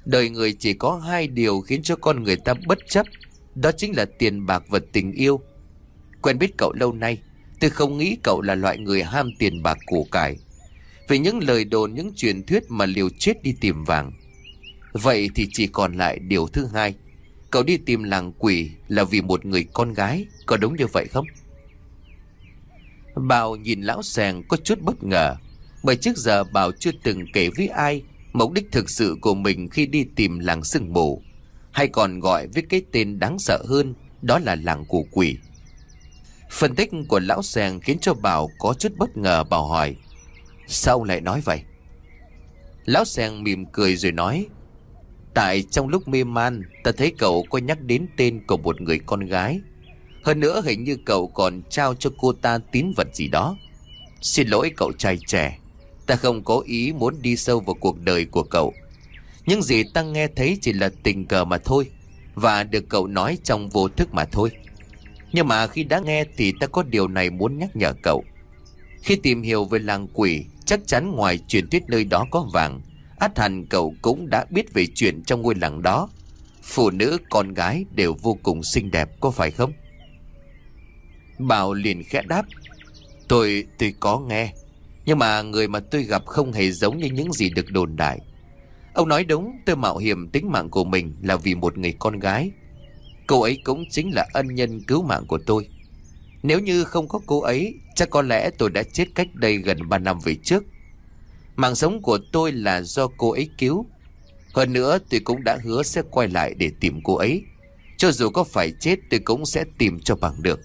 Đời người chỉ có hai điều khiến cho con người ta bất chấp, đó chính là tiền bạc và tình yêu. Quen biết cậu lâu nay, tôi không nghĩ cậu là loại người ham tiền bạc của cải. Vì những lời đồn, những truyền thuyết mà liều chết đi tìm vàng. Vậy thì chỉ còn lại điều thứ hai. Cậu đi tìm làng quỷ là vì một người con gái, có đúng như vậy không? Bảo nhìn lão Sàng có chút bất ngờ, bởi trước giờ Bảo chưa từng kể với ai mục đích thực sự của mình khi đi tìm làng sương mù, hay còn gọi với cái tên đáng sợ hơn, đó là làng của quỷ. Phân tích của lão Sàng khiến cho Bảo có chút bất ngờ. Bảo hỏi: sao ông lại nói vậy? Lão Sàng mỉm cười rồi nói: tại trong lúc mê man, ta thấy cậu có nhắc đến tên của một người con gái. Hơn nữa hình như cậu còn trao cho cô ta tín vật gì đó. Xin lỗi cậu trai trẻ, ta không có ý muốn đi sâu vào cuộc đời của cậu. Những gì ta nghe thấy chỉ là tình cờ mà thôi, và được cậu nói trong vô thức mà thôi. Nhưng mà khi đã nghe thì ta có điều này muốn nhắc nhở cậu. Khi tìm hiểu về làng quỷ, chắc chắn ngoài truyền thuyết nơi đó có vàng, ắt hẳn cậu cũng đã biết về chuyện trong ngôi làng đó. Phụ nữ con gái đều vô cùng xinh đẹp, có phải không? Bảo liền khẽ đáp: Tôi có nghe, nhưng mà người mà tôi gặp không hề giống như những gì được đồn đại. Ông nói đúng, tôi mạo hiểm tính mạng của mình là vì một người con gái. Cô ấy cũng chính là ân nhân cứu mạng của tôi. Nếu như không có cô ấy, chắc có lẽ tôi đã chết cách đây gần 3 năm về trước. Mạng sống của tôi là do cô ấy cứu. Hơn nữa tôi cũng đã hứa sẽ quay lại để tìm cô ấy. Cho dù có phải chết tôi cũng sẽ tìm cho bằng được.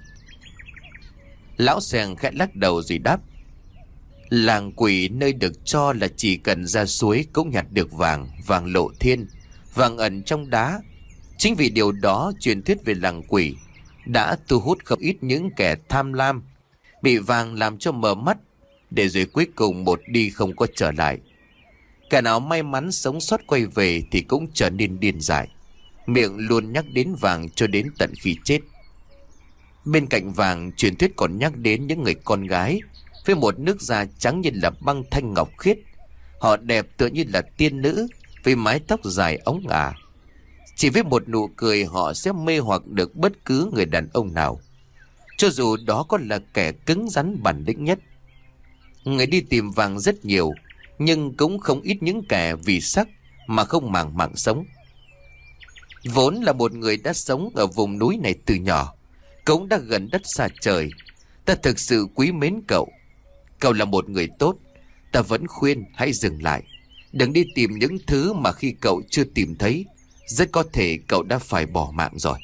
Lão Sàng khẽ lắc đầu rồi đáp: làng quỷ nơi được cho là chỉ cần ra suối cũng nhặt được vàng, vàng lộ thiên, vàng ẩn trong đá. Chính vì điều đó, truyền thuyết về làng quỷ đã thu hút không ít những kẻ tham lam, bị vàng làm cho mờ mắt, để rồi cuối cùng một đi không có trở lại. Kẻ nào may mắn sống sót quay về thì cũng trở nên điên dại, miệng luôn nhắc đến vàng cho đến tận khi chết. Bên cạnh vàng, truyền thuyết còn nhắc đến những người con gái với một nước da trắng như là băng thanh ngọc khiết. Họ đẹp tựa như là tiên nữ, với mái tóc dài óng ả. Chỉ với một nụ cười họ sẽ mê hoặc được bất cứ người đàn ông nào, cho dù đó có là kẻ cứng rắn bản lĩnh nhất. Người đi tìm vàng rất nhiều, nhưng cũng không ít những kẻ vì sắc mà không màng mạng sống. Vốn là một người đã sống ở vùng núi này từ nhỏ, cũng đã gần đất xa trời. Ta thực sự quý mến cậu. Cậu là một người tốt. Ta vẫn khuyên hãy dừng lại, đừng đi tìm những thứ mà khi cậu chưa tìm thấy, rất có thể cậu đã phải bỏ mạng rồi.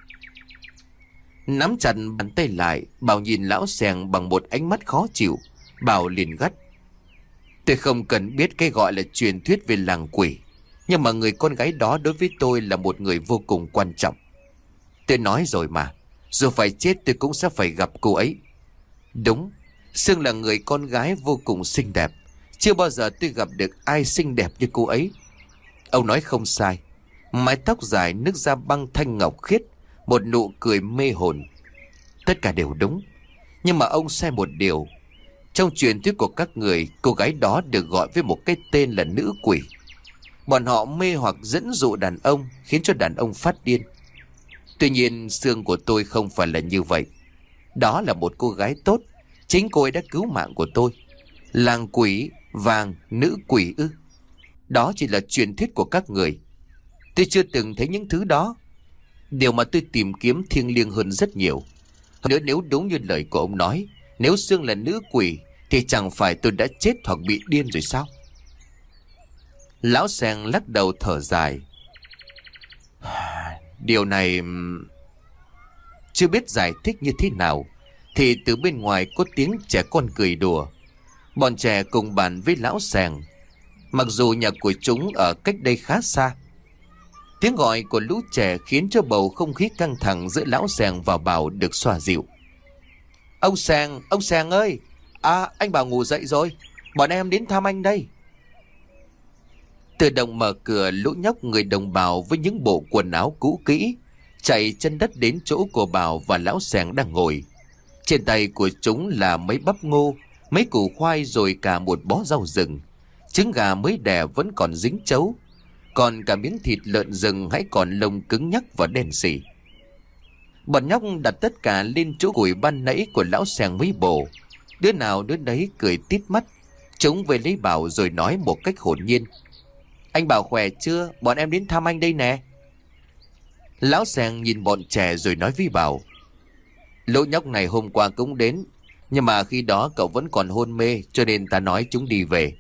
Nắm chặt bàn tay lại, Bảo nhìn lão Sàng bằng một ánh mắt khó chịu. Bảo liền gắt: tôi không cần biết cái gọi là truyền thuyết về làng quỷ, nhưng mà người con gái đó đối với tôi là một người vô cùng quan trọng. Tôi nói rồi mà, dù phải chết tôi cũng sẽ phải gặp cô ấy. Đúng, Sương là người con gái vô cùng xinh đẹp. Chưa bao giờ tôi gặp được ai xinh đẹp như cô ấy. Ông nói không sai. Mái tóc dài, nước da băng thanh ngọc khiết, một nụ cười mê hồn. Tất cả đều đúng. Nhưng mà ông sai một điều. Trong truyền thuyết của các người, cô gái đó được gọi với một cái tên là nữ quỷ. Bọn họ mê hoặc dẫn dụ đàn ông, khiến cho đàn ông phát điên. Tuy nhiên Sương của tôi không phải là như vậy. Đó là một cô gái tốt. Chính cô ấy đã cứu mạng của tôi. Làng quỷ, vàng, nữ quỷ ư? Đó chỉ là truyền thuyết của các người. Tôi chưa từng thấy những thứ đó. Điều mà tôi tìm kiếm thiêng liêng hơn rất nhiều. Hơn nữa, nếu đúng như lời của ông nói, nếu Sương là nữ quỷ thì chẳng phải tôi đã chết hoặc bị điên rồi sao? Lão Sàng lắc đầu thở dài. Điều này chưa biết giải thích như thế nào, thì từ bên ngoài có tiếng trẻ con cười đùa. Bọn trẻ cùng bàn với lão Sàng. Mặc dù nhà của chúng ở cách đây khá xa, tiếng gọi của lũ trẻ khiến cho bầu không khí căng thẳng giữa lão Sàng và Bảo được xoa dịu. Ông Sàng ơi! À, anh Bảo ngủ dậy rồi. Bọn em đến thăm anh đây. Tự động mở cửa, lũ nhóc người đồng bào với những bộ quần áo cũ kỹ chạy chân đất đến chỗ của Bảo và lão Sàng đang ngồi. Trên tay của chúng là mấy bắp ngô, mấy củ khoai, rồi cả một bó rau rừng. Trứng gà mới đẻ vẫn còn dính chấu. Còn cả miếng thịt lợn rừng hãy còn lông cứng nhắc và đen sì. Bọn nhóc đặt tất cả lên chỗ củi ban nãy của lão Seng mấy bồ. Đứa nào đứa nấy cười tít mắt. Chúng về lấy Bảo rồi nói một cách hồn nhiên: "Anh Bảo khỏe chưa? Bọn em đến thăm anh đây nè." Lão Seng nhìn bọn trẻ rồi nói với Bảo: "Lũ nhóc này hôm qua cũng đến, nhưng mà khi đó cậu vẫn còn hôn mê, cho nên ta nói chúng đi về."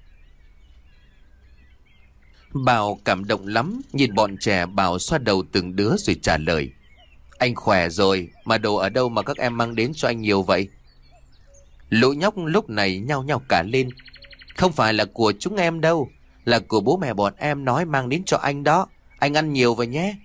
Bảo cảm động lắm, nhìn bọn trẻ. Bảo xoa đầu từng đứa rồi trả lời: "Anh khỏe rồi, mà đồ ở đâu mà các em mang đến cho anh nhiều vậy?" Lũ nhóc lúc này nhao nhao cả lên: "Không phải là của chúng em đâu, là của bố mẹ bọn em nói mang đến cho anh đó. Anh ăn nhiều vào nhé."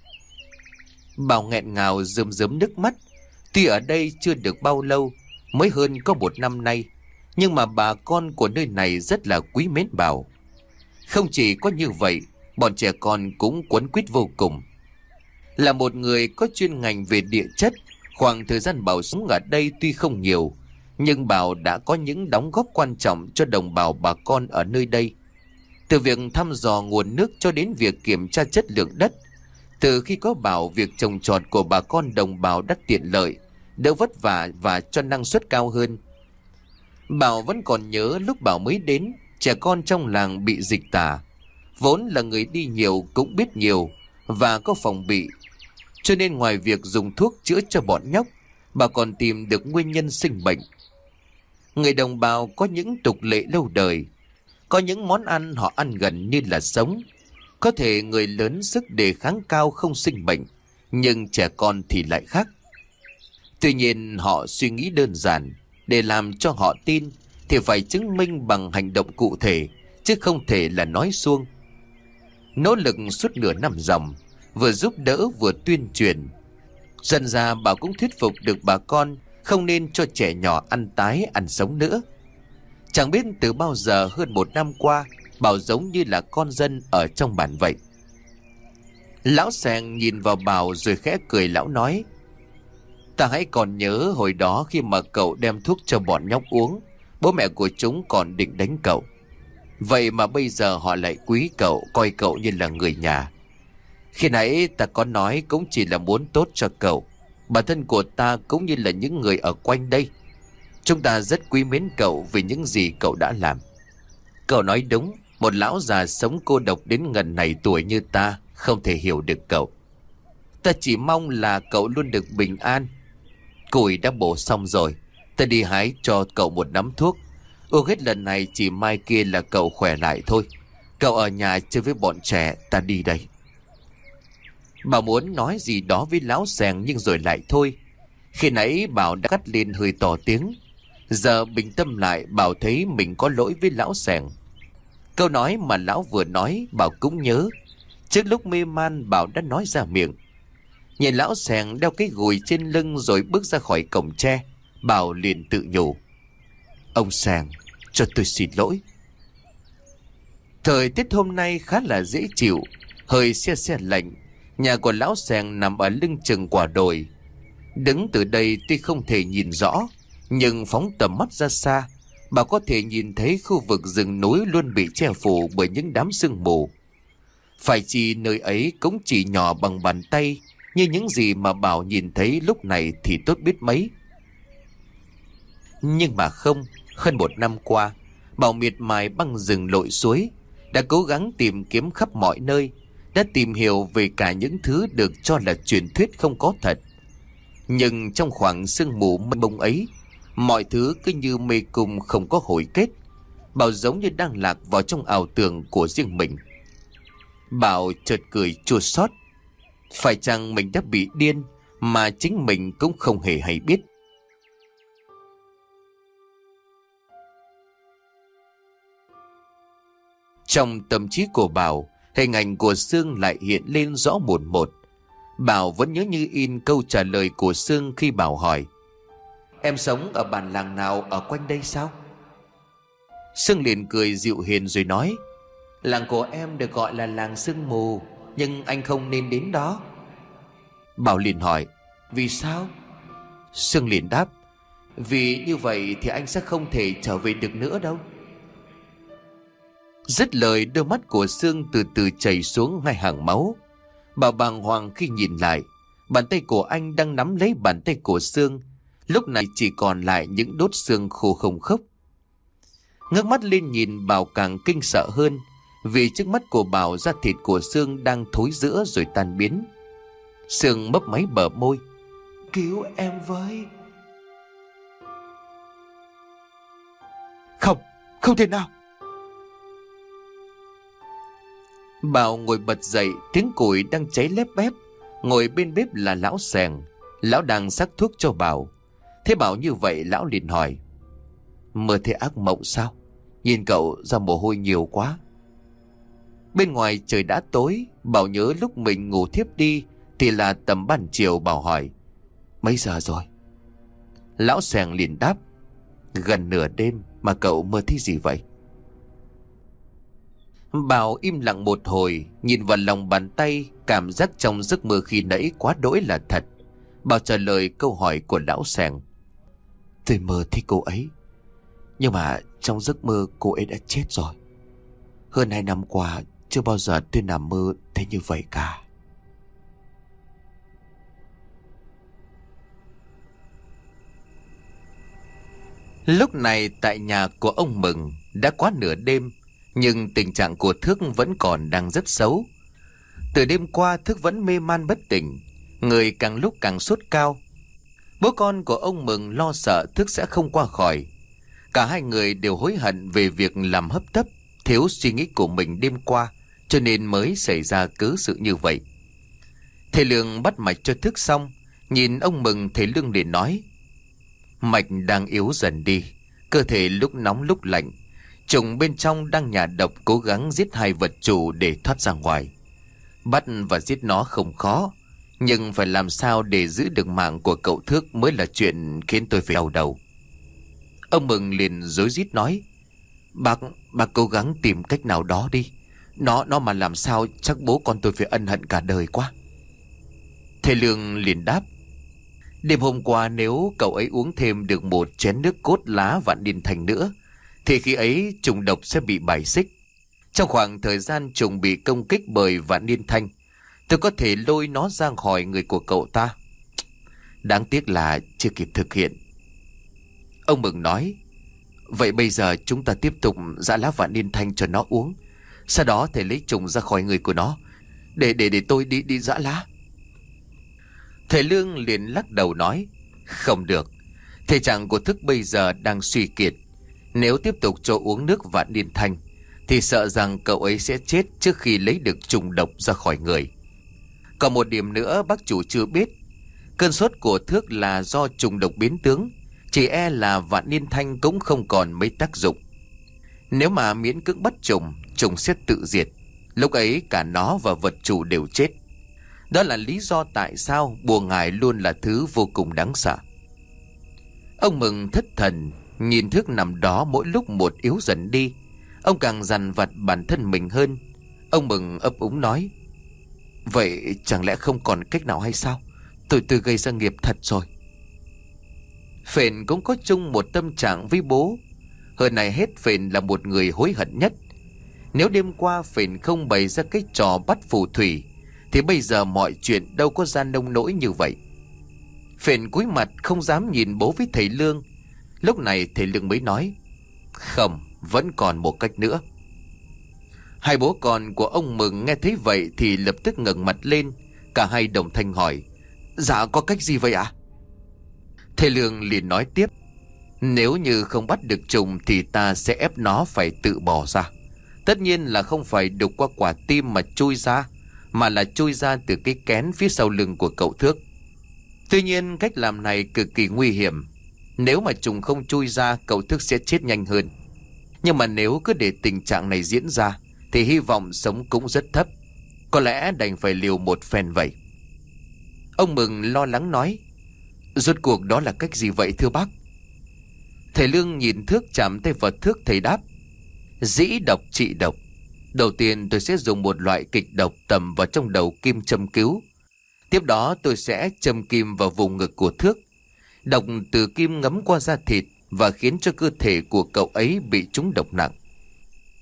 Bảo nghẹn ngào rơm rớm nước mắt. Tuy ở đây chưa được bao lâu, mới hơn có 1 năm nay, nhưng mà bà con của nơi này rất là quý mến Bảo. Không chỉ có như vậy, bọn trẻ con cũng quấn quýt vô cùng. Là một người có chuyên ngành về địa chất, khoảng thời gian Bảo sống ở đây tuy không nhiều, nhưng Bảo đã có những đóng góp quan trọng cho đồng bào bà con ở nơi đây. Từ việc thăm dò nguồn nước cho đến việc kiểm tra chất lượng đất. Từ khi có Bảo, việc trồng trọt của bà con đồng bào đắt tiện lợi, đỡ vất vả và cho năng suất cao hơn. Bảo vẫn còn nhớ lúc Bảo mới đến, trẻ con trong làng bị dịch tả. Vốn là người đi nhiều cũng biết nhiều và có phòng bị, cho nên ngoài việc dùng thuốc chữa cho bọn nhóc, bà còn tìm được nguyên nhân sinh bệnh. Người đồng bào có những tục lệ lâu đời, có những món ăn họ ăn gần như là sống. Có thể người lớn sức đề kháng cao không sinh bệnh, nhưng trẻ con thì lại khác. Tuy nhiên họ suy nghĩ đơn giản, để làm cho họ tin thì phải chứng minh bằng hành động cụ thể, chứ không thể là nói suông. Nỗ lực suốt nửa năm ròng, vừa giúp đỡ vừa tuyên truyền. Dần ra Bảo cũng thuyết phục được bà con không nên cho trẻ nhỏ ăn tái ăn sống nữa. Chẳng biết từ bao giờ hơn 1 năm qua, Bảo giống như là con dân ở trong bản vậy. Lão Seng nhìn vào Bảo rồi khẽ cười. Lão nói: "Ta hãy còn nhớ hồi đó khi mà cậu đem thuốc cho bọn nhóc uống, bố mẹ của chúng còn định đánh cậu. Vậy mà bây giờ họ lại quý cậu, coi cậu như là người nhà. Khi nãy ta có nói cũng chỉ là muốn tốt cho cậu. Bản thân của ta cũng như là những người ở quanh đây, chúng ta rất quý mến cậu vì những gì cậu đã làm." Cậu nói đúng, một lão già sống cô độc đến ngần này tuổi như ta không thể hiểu được cậu. Ta chỉ mong là cậu luôn được bình an. Củi đã bổ xong rồi, ta đi hái cho cậu một nắm thuốc. Uống hết lần này chỉ mai kia là cậu khỏe lại thôi. Cậu ở nhà chơi với bọn trẻ, ta đi đây. Bảo muốn nói gì đó với lão Seng nhưng rồi lại thôi. Khi nãy Bảo đã cắt lên hơi to tiếng. Giờ bình tâm lại, Bảo thấy mình có lỗi với lão Seng. Câu nói mà lão vừa nói Bảo cũng nhớ. Trước lúc mê man Bảo đã nói ra miệng. Nhìn lão Seng đeo cái gùi trên lưng rồi bước ra khỏi cổng tre, Bảo liền tự nhủ: "Ông Seng, cho tôi xin lỗi." Thời tiết hôm nay khá là dễ chịu, hơi se se lạnh. Nhà của lão Seng nằm ở lưng chừng quả đồi. Đứng từ đây tuy không thể nhìn rõ, nhưng phóng tầm mắt ra xa, Bảo có thể nhìn thấy khu vực rừng núi luôn bị che phủ bởi những đám sương mù. Phải chi nơi ấy cũng chỉ nhỏ bằng bàn tay, như những gì mà Bảo nhìn thấy lúc này thì tốt biết mấy. Nhưng mà không, hơn 1 năm qua, Bảo miệt mài băng rừng lội suối, đã cố gắng tìm kiếm khắp mọi nơi, đã tìm hiểu về cả những thứ được cho là truyền thuyết không có thật. Nhưng trong khoảng sương mù mênh mông ấy, mọi thứ cứ như mê cung không có hồi kết. Bảo giống như đang lạc vào trong ảo tưởng của riêng mình. Bảo chợt cười chua xót. Phải chăng mình đã bị điên mà chính mình cũng không hề hay biết. Trong tâm trí của Bảo, hình ảnh của Sương lại hiện lên rõ mồn một. Bảo vẫn nhớ như in câu trả lời của Sương khi Bảo hỏi: "Em sống ở bản làng nào ở quanh đây sao?" Sương liền cười dịu hiền rồi nói: "Làng của em được gọi là làng sương mù, nhưng anh không nên đến đó." Bảo liền hỏi: "Vì sao?" Sương liền đáp: "Vì như vậy thì anh sẽ không thể trở về được nữa đâu." Dứt lời, đôi mắt của Sương từ từ chảy xuống hai hàng máu. Bà bàng hoàng khi nhìn lại, bàn tay của anh đang nắm lấy bàn tay của Sương, lúc này chỉ còn lại những đốt xương khô không khốc. Ngước mắt lên nhìn, Bảo càng kinh sợ hơn, vì trước mắt của Bảo da thịt của Sương đang thối rữa rồi tan biến. Sương mấp máy bờ môi: "Cứu em với." "Không, không thể nào." Bảo ngồi bật dậy, tiếng củi đang cháy lép bép. Ngồi bên bếp là lão Sèng. Lão đang sắc thuốc cho Bảo. Thế Bảo như vậy, lão liền hỏi: "Mơ thấy ác mộng sao? Nhìn cậu ra mồ hôi nhiều quá." Bên ngoài trời đã tối. Bảo nhớ lúc mình ngủ thiếp đi thì là tầm ban chiều. Bảo hỏi: "Mấy giờ rồi?" Lão Sèng liền đáp: "Gần nửa đêm. Mà cậu mơ thấy gì vậy?" Bảo im lặng một hồi, nhìn vào lòng bàn tay. Cảm giác trong giấc mơ khi nãy quá đỗi là thật. Bảo trả lời câu hỏi của lão Sèng: "Tôi mơ thấy cô ấy, nhưng mà trong giấc mơ cô ấy đã chết rồi. Hơn 2 năm qua chưa bao giờ tôi nằm mơ thấy như vậy cả." Lúc này tại nhà của ông Mừng đã quá nửa đêm, nhưng tình trạng của Thước vẫn còn đang rất xấu. Từ đêm qua Thước vẫn mê man bất tỉnh, người càng lúc càng sốt cao. Bố con của ông Mừng lo sợ Thước sẽ không qua khỏi. Cả hai người đều hối hận về việc làm hấp tấp, thiếu suy nghĩ của mình đêm qua, cho nên mới xảy ra cớ sự như vậy. Thầy Lương bắt mạch cho Thước xong, nhìn ông Mừng, thầy Lương liền nói: "Mạch đang yếu dần đi, cơ thể lúc nóng lúc lạnh. Trùng bên trong đang nhả độc, cố gắng giết hai vật chủ để thoát ra ngoài. Bắt và giết nó không khó, nhưng phải làm sao để giữ được mạng của cậu Thước mới là chuyện khiến tôi phải đau đầu." Ông Mừng liền rối rít nói: Bác cố gắng tìm cách nào đó đi. Nó mà làm sao chắc bố con tôi phải ân hận cả đời quá." Thầy Lương liền đáp: "Đêm hôm qua nếu cậu ấy uống thêm được một chén nước cốt lá vạn niên thanh nữa, thì khi ấy trùng độc sẽ bị bài xích. Trong khoảng thời gian trùng bị công kích bởi vạn niên thanh, tôi có thể lôi nó ra khỏi người của cậu ta. Đáng tiếc là chưa kịp thực hiện." Ông Mừng nói: "Vậy bây giờ chúng ta tiếp tục giã lá vạn niên thanh cho nó uống. Sau đó thầy lấy trùng ra khỏi người của nó. Để tôi đi giã lá." Thầy Lương liền lắc đầu nói: "Không được. Thể trạng của Thức bây giờ đang suy kiệt. Nếu tiếp tục cho uống nước vạn niên thanh thì sợ rằng cậu ấy sẽ chết trước khi lấy được trùng độc ra khỏi người. Còn một điểm nữa bác chủ chưa biết. Cơn sốt của Thước là do trùng độc biến tướng. Chỉ e là vạn niên thanh cũng không còn mấy tác dụng. Nếu mà miễn cưỡng bắt trùng sẽ tự diệt. Lúc ấy cả nó và vật chủ đều chết. Đó là lý do tại sao bùa ngải luôn là thứ vô cùng đáng sợ." Ông Mừng thất thần, nhìn Thước nằm đó mỗi lúc một yếu dần đi. Ông càng dằn vặt bản thân mình hơn. Ông Mừng ấp úng nói: "Vậy chẳng lẽ không còn cách nào hay sao? Tôi gây ra nghiệp thật rồi." Phền cũng có chung một tâm trạng với bố. Hơn này hết Phền là một người hối hận nhất. Nếu đêm qua Phền không bày ra cái trò bắt phù thủy thì bây giờ mọi chuyện đâu có ra nông nỗi như vậy. Phền cúi mặt không dám nhìn bố với thầy Lương. Lúc này thầy Lương mới nói: "Không, vẫn còn một cách nữa." Hai bố con của ông Mừng nghe thấy vậy thì lập tức ngẩng mặt lên. Cả hai đồng thanh hỏi: "Dạ có cách gì vậy ạ?" Thầy Lương liền nói tiếp: "Nếu như không bắt được trùng thì ta sẽ ép nó phải tự bỏ ra. Tất nhiên là không phải đục qua quả tim mà chui ra, mà là chui ra từ cái kén phía sau lưng của cậu Thước. Tuy nhiên cách làm này cực kỳ nguy hiểm. Nếu mà trùng không chui ra, cậu Thước sẽ chết nhanh hơn. Nhưng mà nếu cứ để tình trạng này diễn ra thì hy vọng sống cũng rất thấp. Có lẽ đành phải liều một phen vậy." Ông Mừng lo lắng nói: "Rốt cuộc đó là cách gì vậy thưa bác?" Thầy Lương nhìn Thước chạm tay vào Thước, thầy đáp: "Dĩ độc trị độc. Đầu tiên tôi sẽ dùng một loại kịch độc tầm vào trong đầu kim châm cứu. Tiếp đó tôi sẽ châm kim vào vùng ngực của Thước. Độc từ kim ngấm qua da thịt và khiến cho cơ thể của cậu ấy bị trúng độc nặng.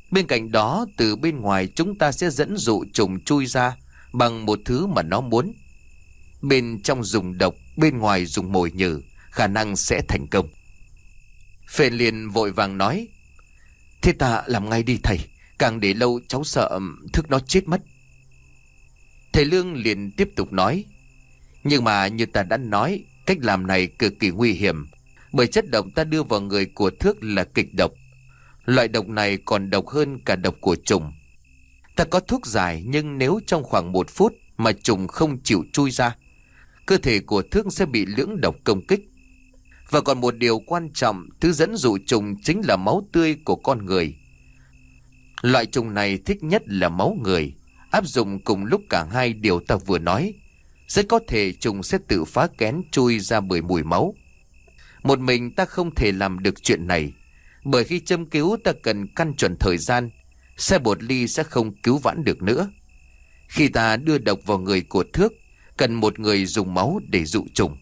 Bên cạnh đó, từ bên ngoài chúng ta sẽ dẫn dụ trùng chui ra bằng một thứ mà nó muốn. Bên trong dùng độc, bên ngoài dùng mồi nhử, khả năng sẽ thành công. Phền liền vội vàng nói: Thế ta làm ngay đi thầy, càng để lâu cháu sợ thức nó chết mất. Thầy Lương liền tiếp tục nói: Nhưng mà như ta đã nói, cách làm này cực kỳ nguy hiểm, bởi chất độc ta đưa vào người của Thước là kịch độc. Loại độc này còn độc hơn cả độc của trùng. Ta có thuốc giải, nhưng nếu trong khoảng 1 phút mà trùng không chịu chui ra, cơ thể của Thước sẽ bị lưỡng độc công kích. Và còn một điều quan trọng, thứ dẫn dụ trùng chính là máu tươi của con người. Loại trùng này thích nhất là máu người. Áp dụng cùng lúc cả hai điều ta vừa nói, rất có thể trùng sẽ tự phá kén chui ra bởi mùi máu. Một mình ta không thể làm được chuyện này, bởi khi châm cứu ta cần căn chuẩn thời gian, xe bột ly sẽ không cứu vãn được nữa. Khi ta đưa độc vào người của Thước, cần một người dùng máu để dụ trùng.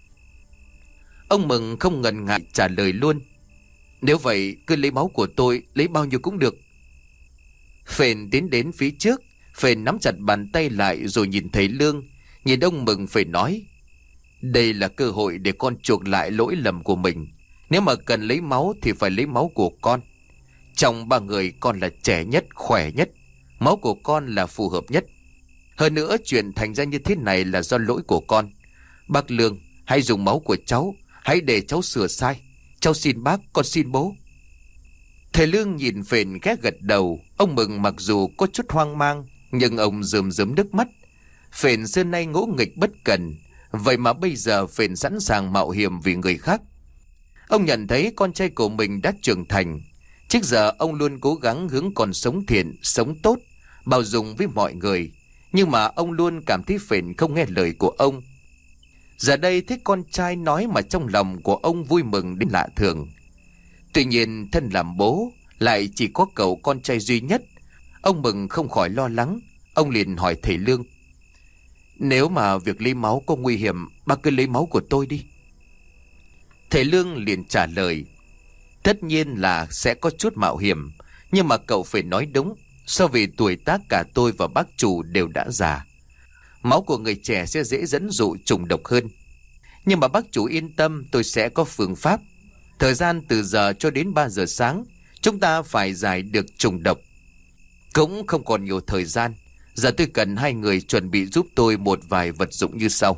Ông Mừng không ngần ngại trả lời luôn: Nếu vậy cứ lấy máu của tôi, lấy bao nhiêu cũng được. Phền tiến đến phía trước. Phền nắm chặt bàn tay lại rồi nhìn thầy Lương, nhìn ông Mừng phải nói: Đây là cơ hội để con chuộc lại lỗi lầm của mình. Nếu mà cần lấy máu thì phải lấy máu của con. Trong 3 người con là trẻ nhất, khỏe nhất. Máu của con là phù hợp nhất. Hơn nữa chuyện thành ra như thế này là do lỗi của con. Bác Lương, hãy dùng máu của cháu, hãy để cháu sửa sai. Cháu xin bác, con xin bố. Thầy Lương nhìn Phền ghé gật đầu. Ông Mừng mặc dù có chút hoang mang, nhưng ông rơm rớm nước mắt. Phền xưa nay ngỗ nghịch bất cần, vậy mà bây giờ Phền sẵn sàng mạo hiểm vì người khác. Ông nhận thấy con trai của mình đã trưởng thành. Trước giờ ông luôn cố gắng hướng con sống thiện, sống tốt, bao dung với mọi người. Nhưng mà ông luôn cảm thấy Phền không nghe lời của ông. Giờ đây thấy con trai nói mà trong lòng của ông vui mừng đến lạ thường. Tuy nhiên thân làm bố, lại chỉ có cậu con trai duy nhất. Ông Mừng không khỏi lo lắng. Ông liền hỏi thầy Lương: Nếu mà việc lấy máu có nguy hiểm, bác cứ lấy máu của tôi đi. Thầy Lương liền trả lời: Tất nhiên là sẽ có chút mạo hiểm, nhưng mà cậu phải nói đúng. So vì tuổi tác cả tôi và bác chủ đều đã già, máu của người trẻ sẽ dễ dẫn dụ trùng độc hơn. Nhưng mà bác chủ yên tâm, tôi sẽ có phương pháp. Thời gian từ giờ cho đến 3 giờ sáng, chúng ta phải giải được trùng độc. Cũng không còn nhiều thời gian. Giờ tôi cần 2 người chuẩn bị giúp tôi một vài vật dụng như sau.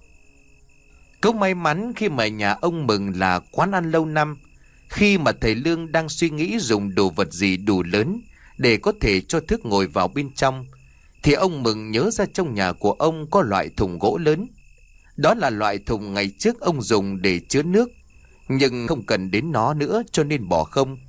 Cũng may mắn khi mà nhà ông Mừng là quán ăn lâu năm. Khi mà thầy Lương đang suy nghĩ dùng đồ vật gì đủ lớn để có thể cho Thước ngồi vào bên trong, thì ông Mừng nhớ ra trong nhà của ông có loại thùng gỗ lớn. Đó là loại thùng ngày trước ông dùng để chứa nước, nhưng không cần đến nó nữa cho nên bỏ không.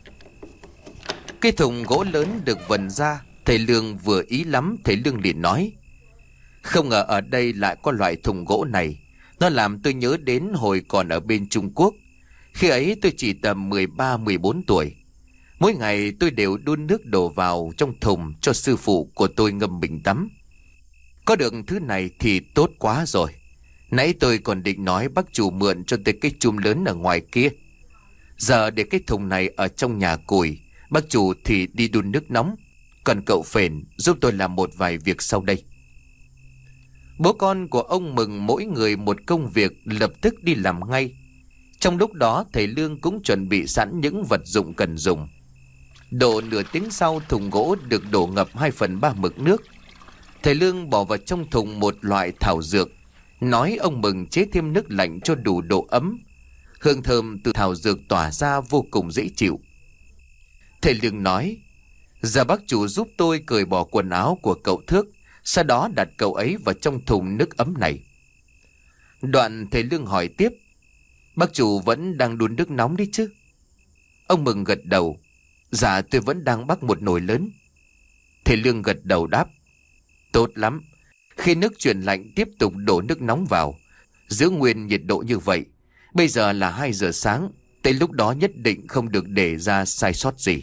Cái thùng gỗ lớn được vần ra, thầy Lương vừa ý lắm. Thầy Lương liền nói: Không ngờ ở đây lại có loại thùng gỗ này. Nó làm tôi nhớ đến hồi còn ở bên Trung Quốc. Khi ấy tôi chỉ tầm 13-14 tuổi. Mỗi ngày tôi đều đun nước đổ vào trong thùng cho sư phụ của tôi ngâm bình tắm. Có được thứ này thì tốt quá rồi. Nãy tôi còn định nói bác chủ mượn cho tôi cái chum lớn ở ngoài kia. Giờ để cái thùng này ở trong nhà củi, bác chủ thì đi đun nước nóng. Còn cậu Phền giúp tôi làm một vài việc sau đây. Bố con của ông Mừng mỗi người một công việc, lập tức đi làm ngay. Trong lúc đó thầy Lương cũng chuẩn bị sẵn những vật dụng cần dùng. Độ nửa tiếng sau, thùng gỗ được đổ ngập 2/3 mực nước. Thầy Lương bỏ vào trong thùng một loại thảo dược, nói ông Mừng chế thêm nước lạnh cho đủ độ ấm. Hương thơm từ thảo dược tỏa ra vô cùng dễ chịu. Thầy Lương nói: Giờ bác chủ giúp tôi cởi bỏ quần áo của cậu Thước, sau đó đặt cậu ấy vào trong thùng nước ấm này. Đoạn thầy Lương hỏi tiếp: Bác chủ vẫn đang đun nước nóng đấy chứ? Ông Mừng gật đầu: Dạ tôi vẫn đang bắc một nồi lớn. Thầy Lương gật đầu đáp: Tốt lắm. Khi nước chuyển lạnh tiếp tục đổ nước nóng vào, giữ nguyên nhiệt độ như vậy. Bây giờ là 2 giờ sáng, tới lúc đó nhất định không được để ra sai sót gì.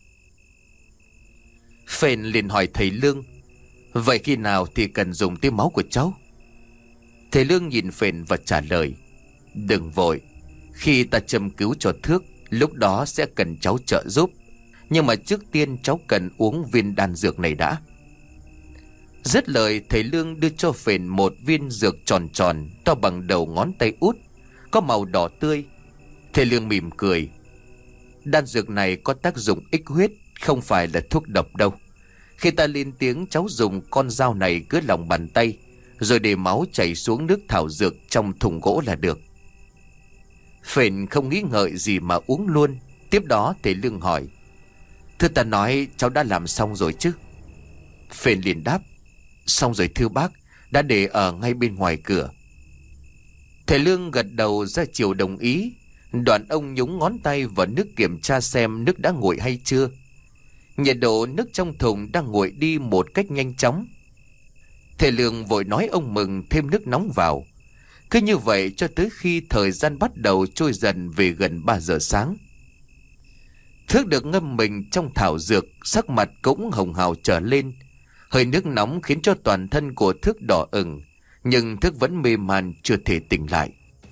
Phền liền hỏi thầy Lương: Vậy khi nào thì cần dùng tới máu của cháu? Thầy Lương nhìn Phền và trả lời: Đừng vội. Khi ta châm cứu cho Thước, lúc đó sẽ cần cháu trợ giúp. Nhưng mà trước tiên cháu cần uống viên đan dược này đã. Dứt lời, thầy Lương đưa cho Phền một viên dược tròn tròn, to bằng đầu ngón tay út, có màu đỏ tươi. Thầy Lương mỉm cười. Đan dược này có tác dụng ích huyết, không phải là thuốc độc đâu. Khi ta lên tiếng, cháu dùng con dao này cứ lòng bàn tay, rồi để máu chảy xuống nước thảo dược trong thùng gỗ là được. Phền không nghĩ ngợi gì mà uống luôn. Tiếp đó thầy Lương hỏi: Thưa ta nói cháu đã làm xong rồi chứ? Phền liền đáp: Xong rồi thưa bác, đã để ở ngay bên ngoài cửa. Thầy Lương gật đầu ra chiều đồng ý. Đoạn ông nhúng ngón tay vào nước kiểm tra xem nước đã nguội hay chưa. Nhiệt độ nước trong thùng đang nguội đi một cách nhanh chóng. Thầy Lương vội nói ông Mừng thêm nước nóng vào. Cứ như vậy cho tới khi thời gian bắt đầu trôi dần về gần 3 giờ sáng. Thước được ngâm mình trong thảo dược, sắc mặt cũng hồng hào trở lên. Hơi nước nóng khiến cho toàn thân của Thước đỏ ửng, nhưng Thước vẫn mê man chưa thể tỉnh lại.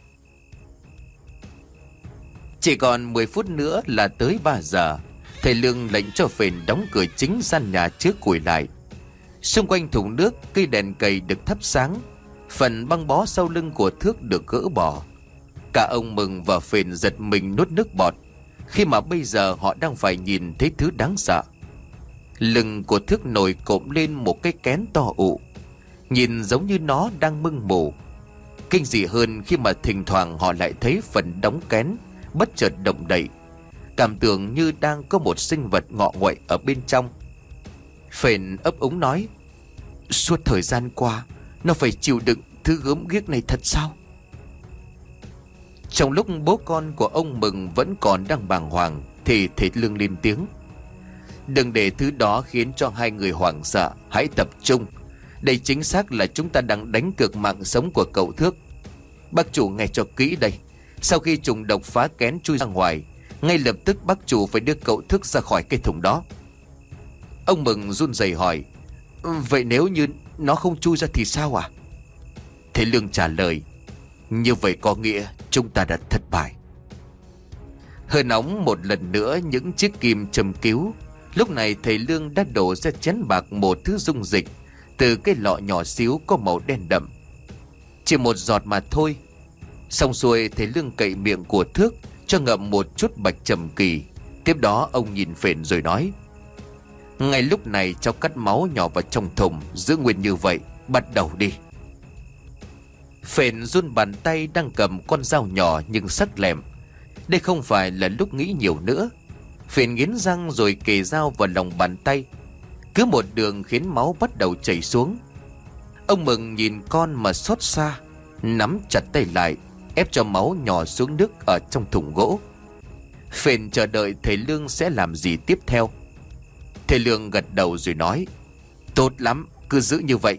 Chỉ còn 10 phút nữa là tới 3 giờ. Thầy Lương lệnh cho Phền đóng cửa chính gian nhà trước củi lại. Xung quanh thùng nước, cây đèn cầy được thắp sáng. Phần băng bó sau lưng của Thước được gỡ bỏ. Cả ông Mừng và Phền giật mình nuốt nước bọt, khi mà bây giờ họ đang phải nhìn thấy thứ đáng sợ. Lưng của Thước nổi cộm lên một cái kén to ụ, nhìn giống như nó đang mưng mủ. Kinh dị hơn khi mà thỉnh thoảng họ lại thấy phần đóng kén bất chợt động đậy, cảm tưởng như đang có một sinh vật ngọ nguậy ở bên trong. Phền ấp úng nói: Suốt thời gian qua nó phải chịu đựng thứ gớm ghiếc này thật sao? Trong lúc bố con của ông Mừng vẫn còn đang bàng hoàng thì thầy Lương lên tiếng: Đừng để thứ đó khiến cho hai người hoảng sợ, hãy tập trung. Đây chính xác là chúng ta đang đánh cược mạng sống của cậu Thước. Bác chủ nghe cho kỹ đây. Sau khi trùng độc phá kén chui ra ngoài, ngay lập tức bác chủ phải đưa cậu Thước ra khỏi cái thùng đó. Ông Mừng run rẩy hỏi: Vậy nếu như nó không chui ra thì sao à? Thầy Lương trả lời: Như vậy có nghĩa chúng ta đã thất bại. Hơi nóng một lần nữa những chiếc kim châm cứu. Lúc này thầy Lương đã đổ ra chén bạc một thứ dung dịch từ cái lọ nhỏ xíu có màu đen đậm. Chỉ một giọt mà thôi. Xong xuôi, thầy Lương cậy miệng của Thước cho ngậm một chút bạch trầm kỳ. Tiếp đó ông nhìn Phền rồi nói: Ngay lúc này cháu cắt máu nhỏ vào trong thùng, giữ nguyên như vậy, bắt đầu đi. Phền run bàn tay đang cầm con dao nhỏ nhưng sắc lẹm. Đây không phải là lúc nghĩ nhiều nữa. Phền nghiến răng rồi kề dao vào lòng bàn tay. Cứ một đường khiến máu bắt đầu chảy xuống. Ông Mừng nhìn con mà xót xa, nắm chặt tay lại, ép cho máu nhỏ xuống nước ở trong thùng gỗ. Phền chờ đợi thầy Lương sẽ làm gì tiếp theo. Thầy Lương gật đầu rồi nói: Tốt lắm, cứ giữ như vậy.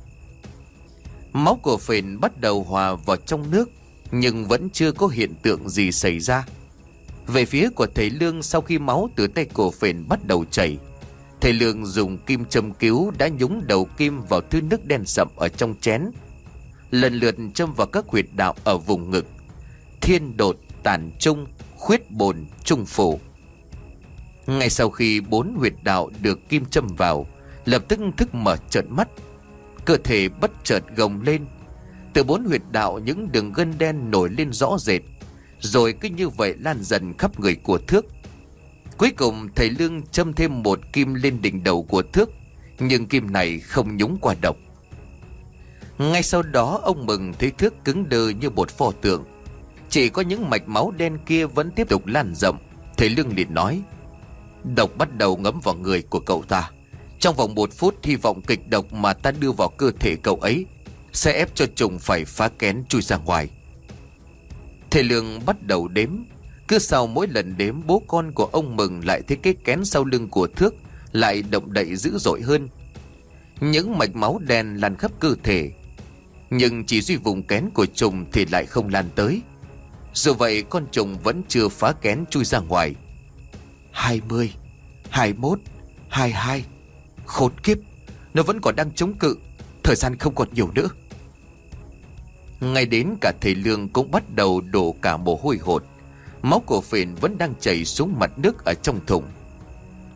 Máu của Phền bắt đầu hòa vào trong nước, nhưng vẫn chưa có hiện tượng gì xảy ra. Về phía của thầy Lương, sau khi máu từ tay của Phền bắt đầu chảy, thầy Lương dùng kim châm cứu đã nhúng đầu kim vào thứ nước đen sậm ở trong chén, lần lượt châm vào các huyệt đạo ở vùng ngực: thiên đột, tản trung, khuyết bồn, trung phủ. Ngay sau khi 4 huyệt đạo được kim châm vào, lập tức Thức mở trợn mắt. Cơ thể bất chợt gồng lên. Từ 4 huyệt đạo những đường gân đen nổi lên rõ rệt, rồi cứ như vậy lan dần khắp người của Thước. Cuối cùng thầy Lương châm thêm một kim lên đỉnh đầu của Thước, nhưng kim này không nhúng qua độc. Ngay sau đó ông Mừng thấy Thước cứng đơ như một pho tượng. Chỉ có những mạch máu đen kia vẫn tiếp tục lan rộng. Thầy Lương liền nói: Độc bắt đầu ngấm vào người của cậu ta. Trong vòng 1 phút, hy vọng kịch độc mà ta đưa vào cơ thể cậu ấy sẽ ép cho trùng phải phá kén chui ra ngoài. Thầy Lương bắt đầu đếm. Cứ sau mỗi lần đếm, bố con của ông Mừng lại thấy cái kén sau lưng của Thước lại động đậy dữ dội hơn. Những mạch máu đen lan khắp cơ thể, nhưng chỉ duy vùng kén của trùng thì lại không lan tới. Dù vậy con trùng vẫn chưa phá kén chui ra ngoài. 20, 21, 22. Khốn kiếp, nó vẫn còn đang chống cự. Thời gian không còn nhiều nữa. Ngay đến cả thầy Lương cũng bắt đầu đổ cả mồ hôi hột. Máu của Phền vẫn đang chảy xuống mặt nước ở trong thùng.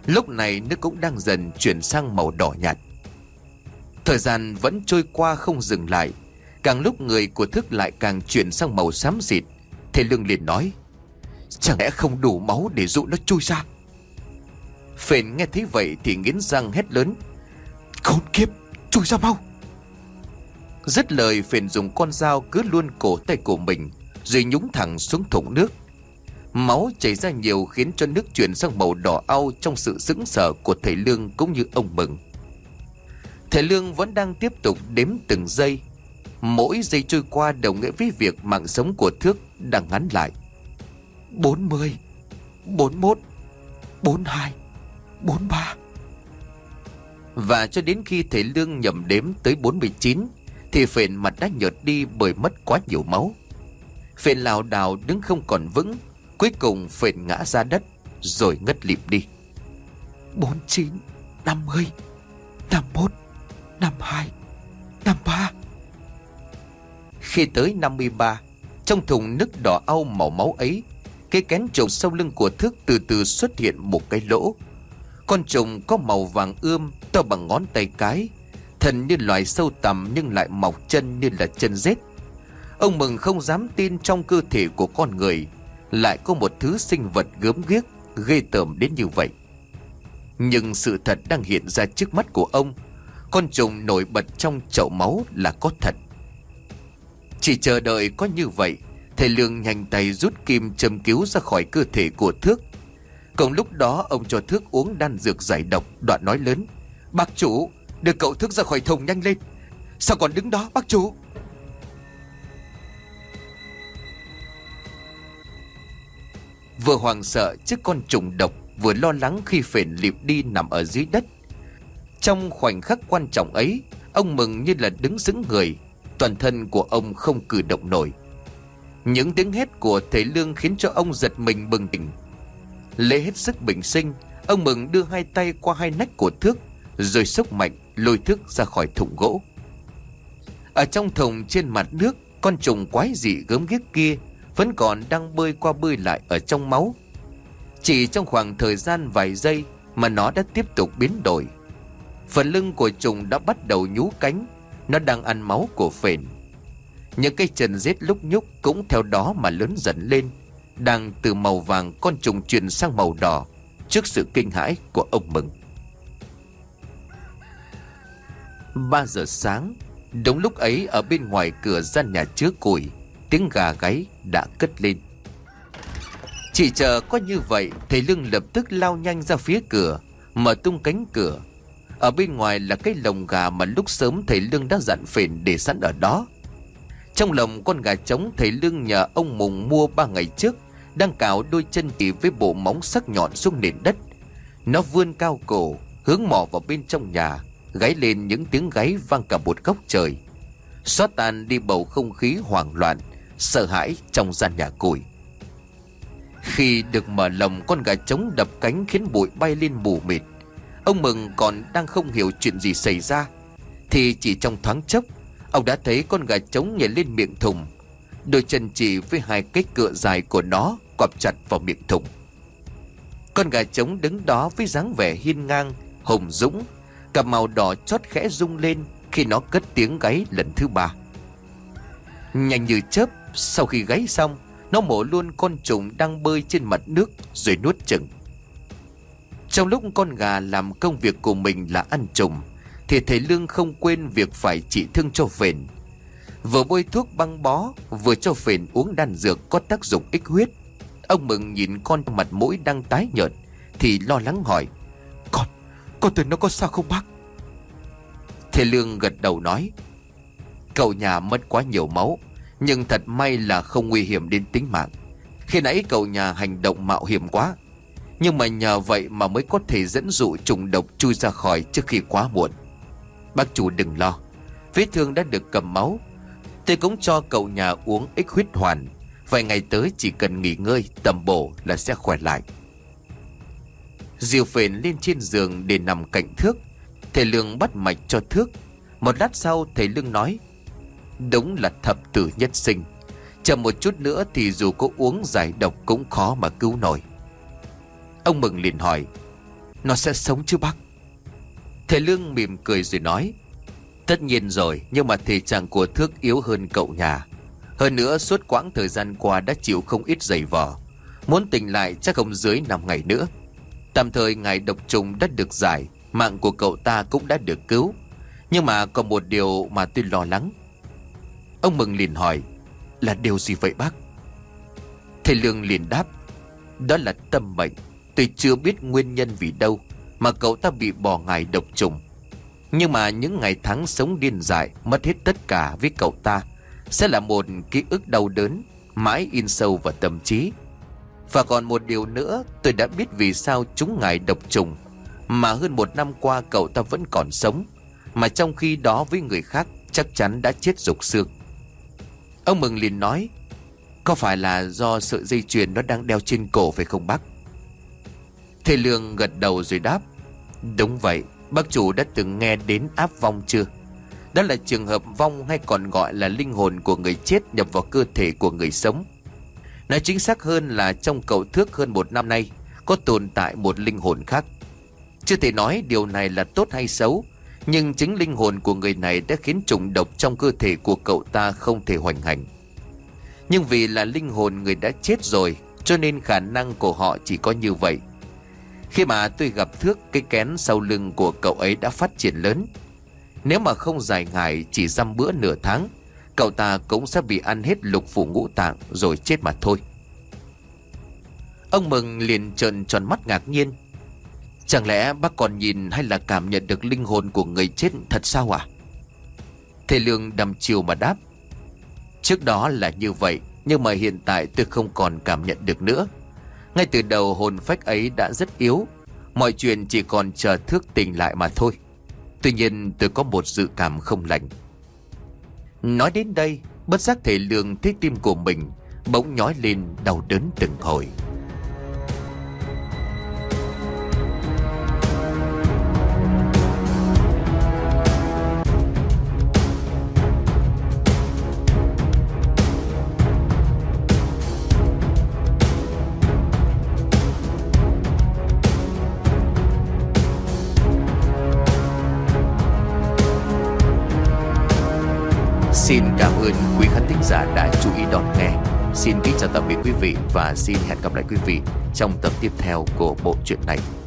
Lúc này nước cũng đang dần chuyển sang màu đỏ nhạt. Thời gian vẫn trôi qua không dừng lại. Càng lúc người của Thức lại càng chuyển sang màu xám xịt. Thầy Lương liền nói: chẳng lẽ không đủ máu để dụ nó chui ra? Phền nghe thấy vậy thì nghiến răng hét lớn: khốn kiếp, chui ra mau! Dứt lời, Phền dùng con dao cứa luôn cổ tay của mình, rồi nhúng thẳng xuống thùng nước. Máu chảy ra nhiều khiến cho nước chuyển sang màu đỏ au trong sự sững sờ của thầy Lương cũng như ông Mừng. Thầy Lương vẫn đang tiếp tục đếm từng giây. Mỗi giây trôi qua đồng nghĩa với việc mạng sống của Thước đang ngắn lại. 40, 41, 42, 43. Và cho đến khi thầy Lương nhầm đếm tới 49 thì Phền mặt đã nhợt đi bởi mất quá nhiều máu. Phền lảo đảo đứng không còn vững. Cuối cùng Phền ngã ra đất rồi ngất lịm đi. 49, 50, 51, 52, 53. Khi tới 53, trong thùng nước đỏ au màu máu ấy, cái kén trùng sau lưng của Thức từ từ xuất hiện một cái lỗ. Con trùng có màu vàng ươm, to bằng ngón tay cái, thân như loài sâu tằm nhưng lại mọc chân như là chân rết. Ông Mừng không dám tin trong cơ thể của con người lại có một thứ sinh vật gớm ghiếc ghê tởm đến như vậy. Nhưng sự thật đang hiện ra trước mắt của ông. Con trùng nổi bật trong chậu máu là có thật. Chỉ chờ đợi có như vậy, thầy Lương nhanh tay rút kim châm cứu ra khỏi cơ thể của Thước. Cùng lúc đó ông cho Thước uống đan dược giải độc, đoạn nói lớn: bác chủ, đưa cậu Thước ra khỏi thùng nhanh lên. Sao còn đứng đó bác chủ? Vừa hoảng sợ trước con trùng độc, vừa lo lắng khi Phền lịm đi nằm ở dưới đất. Trong khoảnh khắc quan trọng ấy, ông Mừng như là đứng sững người. Toàn thân của ông không cử động nổi. Những tiếng hét của thầy Lương khiến cho ông giật mình bừng tỉnh. Lấy hết sức bình sinh, ông Mừng đưa hai tay qua hai nách của Thước, rồi xốc mạnh lôi Thước ra khỏi thùng gỗ. Ở trong thùng trên mặt nước, con trùng quái dị gớm ghiếc kia vẫn còn đang bơi qua bơi lại ở trong máu. Chỉ trong khoảng thời gian vài giây mà nó đã tiếp tục biến đổi. Phần lưng của trùng đã bắt đầu nhú cánh. Nó đang ăn máu của Phền. Những cái chân rết lúc nhúc cũng theo đó mà lớn dần lên, đang từ màu vàng con trùng chuyển sang màu đỏ trước sự kinh hãi của ông Mừng. 3 giờ sáng, đúng lúc ấy ở bên ngoài cửa gian nhà chứa củi, tiếng gà gáy đã cất lên. Chỉ chờ có như vậy, thầy Lương lập tức lao nhanh ra phía cửa, mở tung cánh cửa. Ở bên ngoài là cái lồng gà mà lúc sớm thầy Lương đã dặn Phền để sẵn ở đó. Trong lồng con gà trống thầy Lương nhờ ông Mùng mua 3 ngày trước đang cào đôi chân chỉ với bộ móng sắc nhọn xuống nền đất. Nó vươn cao cổ, hướng mò vào bên trong nhà, gáy lên những tiếng gáy vang cả một góc trời, xóa tan đi bầu không khí hoảng loạn, sợ hãi trong gian nhà củi. Khi được mở lồng, con gà trống đập cánh khiến bụi bay lên mù mịt. Ông Mừng còn đang không hiểu chuyện gì xảy ra thì chỉ trong thoáng chốc, ông đã thấy con gà trống nhảy lên miệng thùng. Đôi chân chỉ với hai cái cựa dài của nó quặp chặt vào miệng thùng. Con gà trống đứng đó với dáng vẻ hiên ngang, hùng dũng, cặp màu đỏ chót khẽ rung lên khi nó cất tiếng gáy lần thứ 3. Nhanh như chớp, sau khi gáy xong, nó mổ luôn con trùng đang bơi trên mặt nước rồi nuốt chửng. Trong lúc con gà làm công việc của mình là ăn trùng, thì thầy Lương không quên việc phải trị thương cho Phền. Vừa bôi thuốc băng bó, vừa cho Phền uống đan dược có tác dụng ích huyết. Ông Mừng nhìn con mặt mũi đang tái nhợt thì lo lắng hỏi: Con tưởng nó có sao không bác? Thầy Lương gật đầu nói: cậu nhà mất quá nhiều máu, nhưng thật may là không nguy hiểm đến tính mạng. Khi nãy cậu nhà hành động mạo hiểm quá, nhưng mà nhờ vậy mà mới có thể dẫn dụ trùng độc chui ra khỏi trước khi quá muộn. Bác chủ đừng lo, vết thương đã được cầm máu. Tôi cũng cho cậu nhà uống ích huyết hoàn. Vài ngày tới chỉ cần nghỉ ngơi tầm bổ là sẽ khỏe lại. Dìu Phền lên trên giường để nằm cạnh Thước. Thầy Lương bắt mạch cho Thước. Một lát sau thầy Lương nói: đúng là thập tử nhất sinh. Chậm một chút nữa thì dù có uống giải độc cũng khó mà cứu nổi. Ông Mừng liền hỏi: Nó sẽ sống chứ bác? Thầy Lương mỉm cười rồi nói: Tất nhiên rồi, nhưng mà thể trạng của Thước yếu hơn cậu nhà. Hơn nữa suốt quãng thời gian qua đã chịu không ít giày vò. Muốn tỉnh lại chắc không dưới 5 ngày nữa. Tạm thời ngài độc trùng đã được giải, mạng của cậu ta cũng đã được cứu. Nhưng mà còn một điều mà tôi lo lắng. Ông Mừng liền hỏi: Là điều gì vậy bác? Thầy Lương liền đáp: Đó là tâm bệnh. Tôi chưa biết nguyên nhân vì đâu mà cậu ta bị bỏ ngài độc trùng. Nhưng mà những ngày tháng sống điên dại, mất hết tất cả với cậu ta sẽ là một ký ức đau đớn mãi in sâu vào tâm trí. Và còn một điều nữa, tôi đã biết vì sao chúng ngài độc trùng mà hơn 1 năm qua cậu ta vẫn còn sống, mà trong khi đó với người khác chắc chắn đã chết rục xương. Ông Mừng liền nói: Có phải là do sợi dây chuyền nó đang đeo trên cổ phải không bác? Thầy Lương gật đầu rồi đáp: Đúng vậy. Bác chủ đã từng nghe đến áp vong chưa? Đó là trường hợp vong hay còn gọi là linh hồn của người chết nhập vào cơ thể của người sống. Nói chính xác hơn là trong cậu Thước hơn 1 năm nay có tồn tại một linh hồn khác. Chưa thể nói điều này là tốt hay xấu, nhưng chính linh hồn của người này đã khiến trùng độc trong cơ thể của cậu ta không thể hoành hành. Nhưng vì là linh hồn người đã chết rồi, cho nên khả năng của họ chỉ có như vậy. Khi mà tôi gặp Thước, cái kén sau lưng của cậu ấy đã phát triển lớn. Nếu mà không giải ngải chỉ dăm bữa nửa tháng, cậu ta cũng sẽ bị ăn hết lục phủ ngũ tạng rồi chết mà thôi. Ông Mừng liền trợn tròn mắt ngạc nhiên: Chẳng lẽ bác còn nhìn hay là cảm nhận được linh hồn của người chết thật sao à? Thầy Lương đăm chiêu mà đáp: Trước đó là như vậy, nhưng mà hiện tại tôi không còn cảm nhận được nữa. Ngay từ đầu hồn phách ấy đã rất yếu, mọi chuyện chỉ còn chờ Thước tỉnh lại mà thôi. Tuy nhiên tôi có một dự cảm không lành. Nói đến đây, bất giác thầy Lương thấy tim của mình bỗng nhói lên đau đớn từng hồi. Xin cảm ơn quý khán thính giả đã chú ý đón nghe. Xin kính chào tạm biệt quý vị và xin hẹn gặp lại quý vị trong tập tiếp theo của bộ truyện này.